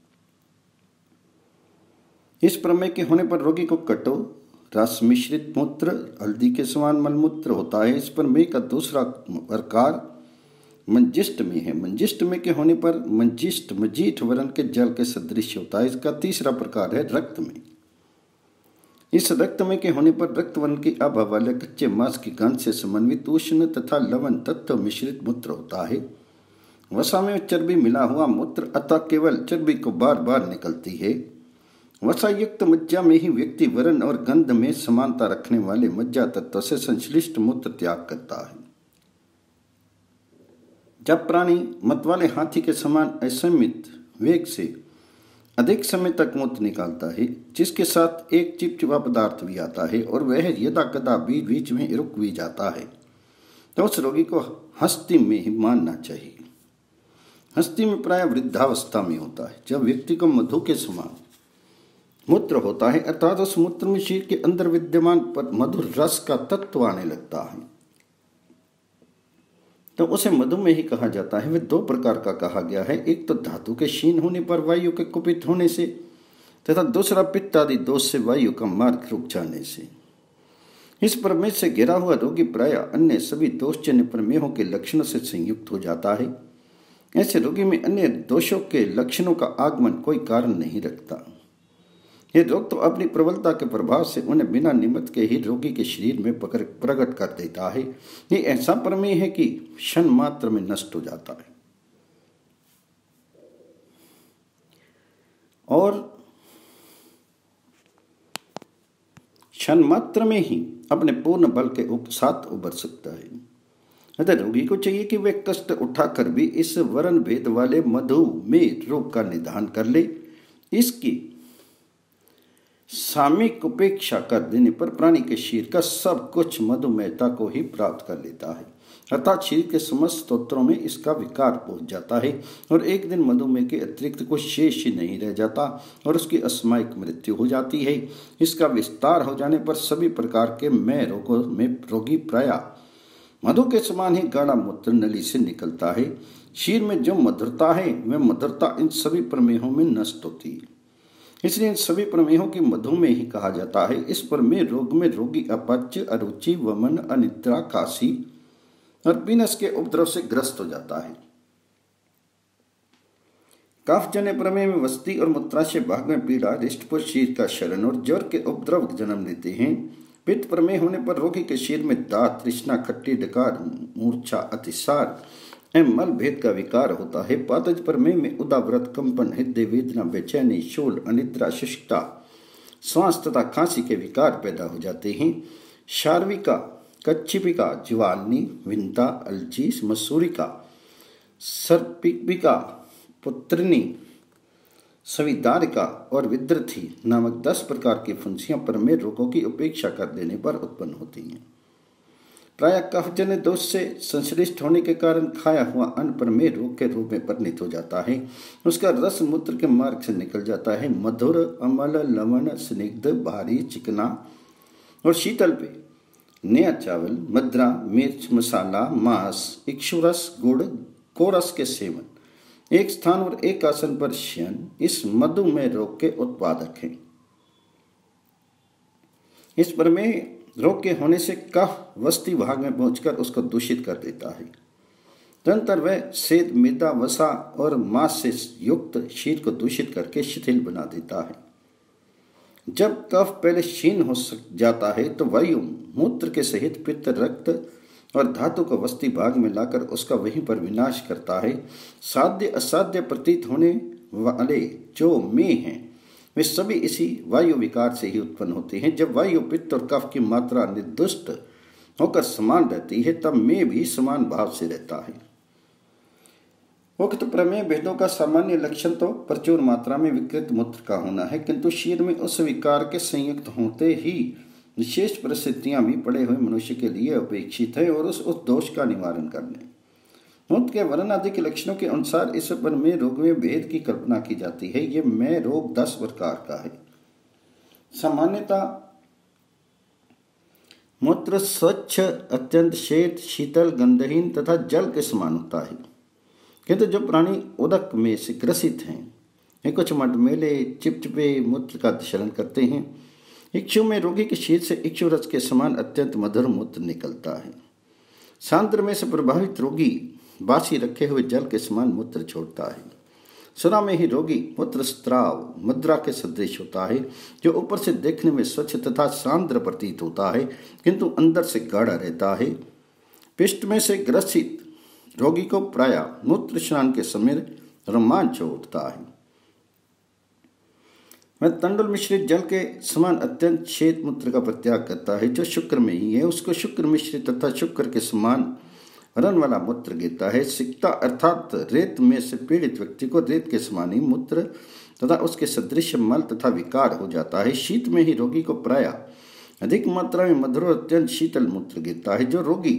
इस प्रमेय के होने पर रोगी को कटु रस मिश्रित मूत्र हल्दी के समान मलमूत्र होता है। इस प्रमेय का दूसरा प्रकार मंजिष्ठ में है। मंजिष्ठ में के होने पर मंजिष्ठ मजीठ वर्ण के जल के सदृश होता है। इसका तीसरा प्रकार है रक्त में। इस रक्त में के होने पर रक्त वर्ण की अभाव वाले कच्चे मांस की गंध से समन्वित उष्ण तथा लवण तत्व मिश्रित मूत्र होता है। वसा में चर्बी मिला हुआ मूत्र अतः केवल चर्बी को बार बार निकलती है। वसा युक्त मज्जा में ही व्यक्ति वर्ण और गंध में समानता रखने वाले मज्जा तत्व से संश्लिष्ट मूत्र त्याग करता है। जब प्राणी मतवाले हाथी के समान असंयमित वेग से अधिक समय तक मूत्र निकालता है, जिसके साथ एक चिपचिपा पदार्थ भी आता है और वह यदा कदा बीच बीच में रुक भी जाता है, तो उस रोगी को हस्ती में ही मानना चाहिए। हस्ती में प्राय वृद्धावस्था में होता है, जब व्यक्ति को मधु के समान मूत्र होता है अर्थात उस मूत्र में शरीर के अंदर विद्यमान मधुर रस का तत्व आने लगता है, तो उसे मधुमेह ही कहा जाता है। वे 2 प्रकार का कहा गया है, एक तो धातु के क्षीण होने पर वायु के कुपित होने से तथा दूसरा पित्त आदि दोष से वायु का मार्ग रुक जाने से। इस प्रमेय से घिरा हुआ रोगी प्राय अन्य सभी दोषजन्य प्रमेयों के लक्षणों से संयुक्त हो जाता है। ऐसे रोगी में अन्य दोषों के लक्षणों का आगमन कोई कारण नहीं रखता। ये रोग तो अपनी प्रबलता के प्रभाव से उन्हें बिना निमित्त के ही रोगी के शरीर में प्रकट कर देता है। ये ऐसा प्रमेय है कि क्षण मात्र में नष्ट हो जाता है। और क्षण मात्र में ही अपने पूर्ण बल के साथ उबर सकता है। अतः रोगी को चाहिए कि वे कष्ट उठाकर भी इस वर्ण भेद वाले मधुमेह रोग का निदान कर ले। इसकी सामयिक उपेक्षा कर देने पर प्राणी के शरीर का सब कुछ मधुमेहता को ही प्राप्त कर लेता है, अर्थात शरीर के समस्त स्तोत्रों में इसका विकार पहुंच जाता है और एक दिन मधुमेह के अतिरिक्त कोई शेष ही नहीं रह जाता और उसकी असामयिक मृत्यु हो जाती है। इसका विस्तार हो जाने पर सभी प्रकार के मय रोगों में रोगी प्रायः मधु के समान ही गाढ़ा मूत्र नली से निकलता है। शरीर में जो मधुरता है वह मधुरता इन सभी प्रमेहों में नष्ट होती है, इसलिए इन सभी प्रमेहों की मधुमेह ही कहा जाता है। इस प्रमेह रोग में रोगी अपच, अरुचि, वमन, अनिद्रा, काशी और पीनस के उपद्रव से ग्रस्त हो जाता है। कफ जन्य प्रमेह में वस्ती और मूत्राशय भाग में पीड़ा, हृष्टपुष्ट शरीर का क्षरण और ज्वर के उपद्रव जन्म लेते हैं। पित्त प्रमेह होने पर रोगी के शरीर में दात, तृष्णा, खट्टी, डकार, मूर्छा, अतिसार एवं मल भेद का विकार होता है। पातज प्रमेह में उदाव्रत, कंपन, हृदय वेदना, बेचैनी, शोल, अनिद्रा, शुष्कता, श्वास तथा खांसी के विकार पैदा हो जाते हैं। शार्विका, कच्छिपिका, ज्वालनी, विंता, अलची, मसूरिका, सर्पिका, पुत्रिनी, सविदारिका और विद्रथी नामक 10 प्रकार की फुंसियां प्रमेह रोगों की उपेक्षा कर देने पर उत्पन्न होती हैं। प्रायः कफजन्य दोष से संश्लिष्ट होने के कारण खाया हुआ अन्न प्रमेह रोग के रूप में परिणित हो जाता है। उसका रस मूत्र के मार्ग से निकल जाता है। मधुर, अमल, लवण, स्निग्ध, भारी, चिकना और शीतल पे नया चावल, मद्रा, मिर्च, मसाला, मांस, इक्षुरस, गुड़, कोरस के सेवन, एक स्थान और एक आसन पर शयन इस मधुमेह रोग के उत्पादक हैं। इस प्रमेह रोग के होने से कफ वस्ती भाग में पहुंचकर उसको दूषित कर देता है। तदनंतर वह सेद, मैदा, वसा और मांस से युक्त शरीर को दूषित करके शिथिल बना देता है। जब कफ पहले क्षीण हो जाता है तो वायु मूत्र के सहित पित्त, रक्त और धातु को वस्ती भाग में लाकर उसका वहीं पर विनाश करता है। साध्य असाध्य प्रतीत होने वाले जो में हैं वे सभी इसी वायु विकार से ही उत्पन्न होते हैं। जब वायु, पित्त और कफ की मात्रा निर्दुष्ट होकर समान रहती है तब में भी समान भाव से रहता है। उक्त प्रमेह भेदों का सामान्य लक्षण तो प्रचुर मात्रा में विकृत मूत्र का होना है, किंतु शरीर में उस विकार के संयुक्त होते ही विशेष परिस्थितियां भी पड़े हुए मनुष्य के लिए अपेक्षित है और उस दोष का निवारण करने मूत्र के वर्ण आदि के लक्षणों के अनुसार इस प्रमेह रोग में भेद की कल्पना की जाती है। ये मय रोग 10 प्रकार का है। सामान्यतः मूत्र स्वच्छ, अत्यंत श्वेत, शीतल, गंधहीन तथा जल के समान होता है, किंतु जो प्राणी उदक में से ग्रसित हैं वे कुछ मटमेले, चिपचिपे मूत्र का क्षरण करते हैं। इक्षु में रोगी के शरीर से इक्षु रस के समान अत्यंत मधुर मूत्र निकलता है। सांद्र में से प्रभावित रोगी बासी रखे हुए जल के समान मूत्र छोड़ता है। सुरा में ही रोगी मूत्र स्त्राव मुद्रा के सदृश होता है, जो ऊपर से देखने में स्वच्छ तथा सांद्र प्रतीत होता है किंतु अंदर से गाढ़ा रहता है। पिष्ट में से ग्रसित रोगी को प्रायः मूत्र स्नान के समय रोमांच उठता है। वह तंडुल मिश्रित जल के समान अत्यंत श्वेत मूत्र का परित्याग करता है, जो शुक्र में ही है। उसको शुक्र मिश्रित तथा शुक्र के समान रन वाला मूत्र गिरता है। सिक्ता अर्थात रेत में से पीड़ित व्यक्ति को रेत के समान ही मूत्र तथा उसके सदृश मल तथा विकार हो जाता है। शीत में ही रोगी को प्रायः अधिक मात्रा में मधुर और अत्यंत शीतल मूत्र गिरता है। जो रोगी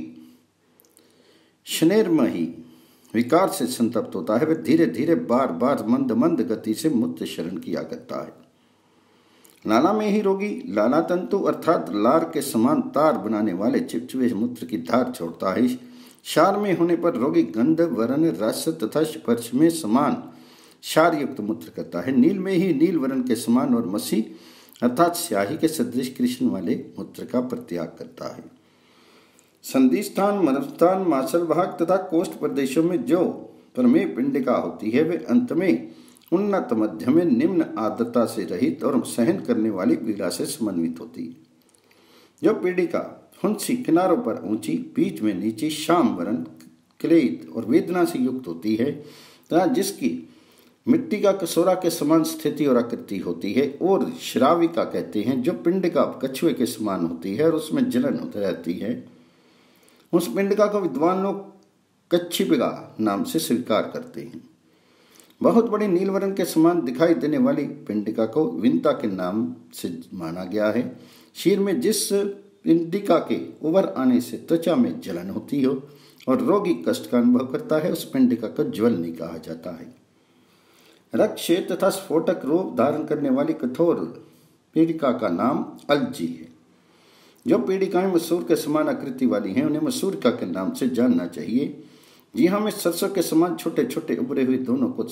शनेरमही विकार से संतप्त होता है वह धीरे धीरे बार बार मंद मंद गति से मूत्र शरण किया करता है। लाला में ही रोगी लाला तंतु अर्थात लार के समान तार बनाने वाले चिपचिपे मूत्र की धार छोड़ता है। क्षार में होने पर रोगी गंध, वर्ण, रस तथा स्पर्श में समान क्षार युक्त मूत्र करता है। नील में ही नील वर्ण के समान और मसी अर्थात स्याही के सदृश कृष्ण वाले मूत्र का परित्याग करता है। संधिस्थान, मर्मस्थान, मासल भाग तथा कोष्ठ प्रदेशों में जो प्रमेह पिंडिका होती है वे अंत में उन्नत मध्य में निम्न आर्द्रता से रहित और सहन करने वाली पीड़ा से समन्वित होती है। जो पीड़िका फुंसी किनारों पर ऊंची, बीच में नीची, श्याम वर्ण, क्लेद और वेदना से युक्त होती है तथा जिसकी मिट्टी का कसोरा के समान स्थिति और आकृति होती है, और श्राविका कहते हैं जो पिंडिका कछुए के समान होती है और उसमें जलन होती रहती है। उस पिंडिका को विद्वान लोग कच्छिपिका नाम से स्वीकार करते हैं। बहुत बड़ी नीलवर्ण के समान दिखाई देने वाली पिंडिका को विंता के नाम से माना गया है। शीर में जिस पिंडिका के उभर आने से त्वचा में जलन होती हो और रोगी कष्ट का अनुभव करता है, उस पिंडिका को ज्वलनी कहा जाता है। रक्त तथा स्फोटक रूप धारण करने वाली कठोर पीड़िका का नाम अलजी है। जो पीड़िकाएं मसूर के समान आकृति वाली हैं, उन्हें मसूरिका के नाम से जानना चाहिए। जी हाँ, में सरसों के समान छोटे छोटे उभरे हुए दोनों को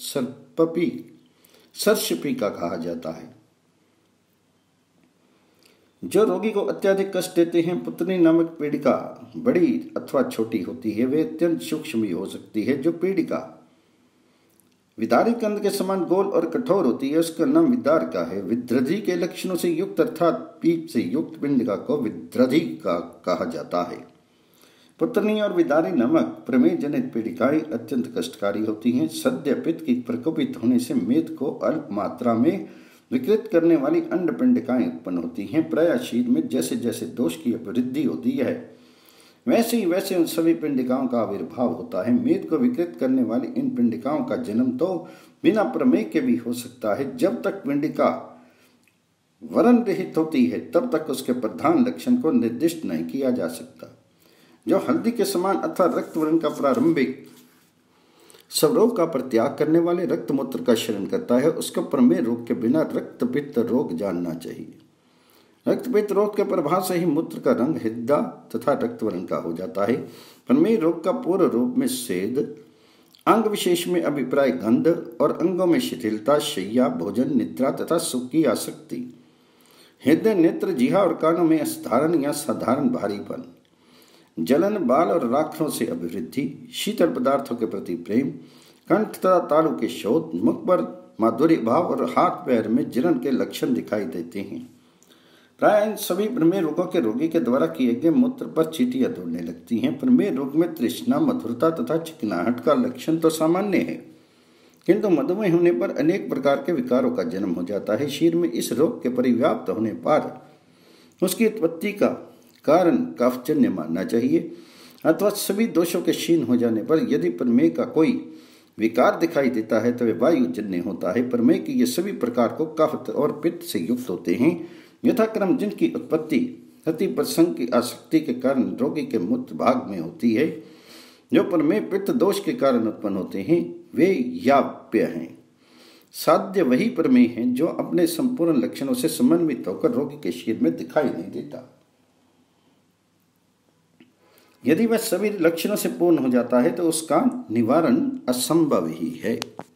सर्षपिका कहा जाता है। जो रोगी को अत्यधिक कष्ट देते हैं, पुतनी नामक पीड़िका बड़ी अथवा छोटी होती है, वे अत्यंत सूक्ष्म भी हो सकती है। जो पीड़िका विदारी कंद के समान गोल और कठोर होती है, उसका नाम विदारका है। विद्रधि के लक्षणों से युक्त अर्थात पीप से युक्त पिंडिका को विद्रधि का कहा जाता है। पुतनी और विदारी नामक प्रमेय जनित पीड़िकाएं अत्यंत कष्टकारी होती हैं। सद्य पित्त की प्रकोपित होने से मेद को अल्प मात्रा में विकृत करने वाली अंड पिंडिकाएं उत्पन्न होती हैं। प्रायः शीर में जैसे जैसे दोष की वृद्धि होती है, वैसे ही वैसे उन सभी पिंडिकाओं का आविर्भाव होता है। मेद को विकृत करने वाली इन पिंडिकाओं का जन्म तो बिना प्रमेय के भी हो सकता है। जब तक पिंडिका वर्ण रहित होती है, तब तक उसके प्रधान लक्षण को निर्दिष्ट नहीं किया जा सकता। जो हल्दी के समान अथवा रक्त वर्ण का प्रारंभिक स्वरोग का परित्याग करने वाले रक्त मूत्र का शरण करता है, उसको प्रमेय रोग के बिना रक्त पित्त रोग जानना चाहिए। रक्त पित्त रोग के प्रभाव से ही मूत्र का रंग हृदा तथा रक्त वर्ण का हो जाता है। प्रमेय रोग का पूर्व रूप में सेद, अंग विशेष में अभिप्राय गंध और अंगों में शिथिलता, शैया, भोजन, निद्रा तथा सुख की आसक्ति, हृदय, नेत्र, जिहा और कानों में असाधारण या साधारण भारीपन, जलन, बाल और राखरों से अभिवृद्धि, शीतल पदार्थों के प्रति प्रेम, कंठ तथा तालु के शोथ, मुख पर माधुर्य भाव और हाथ पैर में जलन के लक्षण दिखाई देते हैं। प्राय इन सभी प्रमेय रोगों के रोगी के द्वारा किए गए मूत्र पर चींटियां दौड़ने लगती हैं। प्रमेय रोग में तृष्णा, मधुरता तथा चिकनाहट का लक्षण तो सामान्य है, किंतु मधुमेह होने पर अनेक प्रकार के विकारों का जन्म हो जाता है। शीर में इस रोग के परिव्याप्त होने पर उसकी उत्पत्ति का कारण कफजन्य मानना चाहिए, अथवा सभी दोषों के क्षीण हो जाने पर यदि प्रमेय का कोई विकार दिखाई देता है तो वे वायुजन्य होता है। प्रमेय के ये सभी प्रकार को कफ और पित्त से युक्त होते हैं, यथाक्रम जिनकी उत्पत्ति अति प्रसंग की आसक्ति के कारण रोगी के मूत्र भाग में होती है। जो प्रमेय पित्त दोष के कारण उत्पन्न होते हैं, वे याप्य हैं। साध्य वही प्रमेय है जो अपने संपूर्ण लक्षणों से समन्वित होकर रोगी के शरीर में दिखाई नहीं देता। यदि वह सभी लक्षणों से पूर्ण हो जाता है तो उसका निवारण असंभव ही है।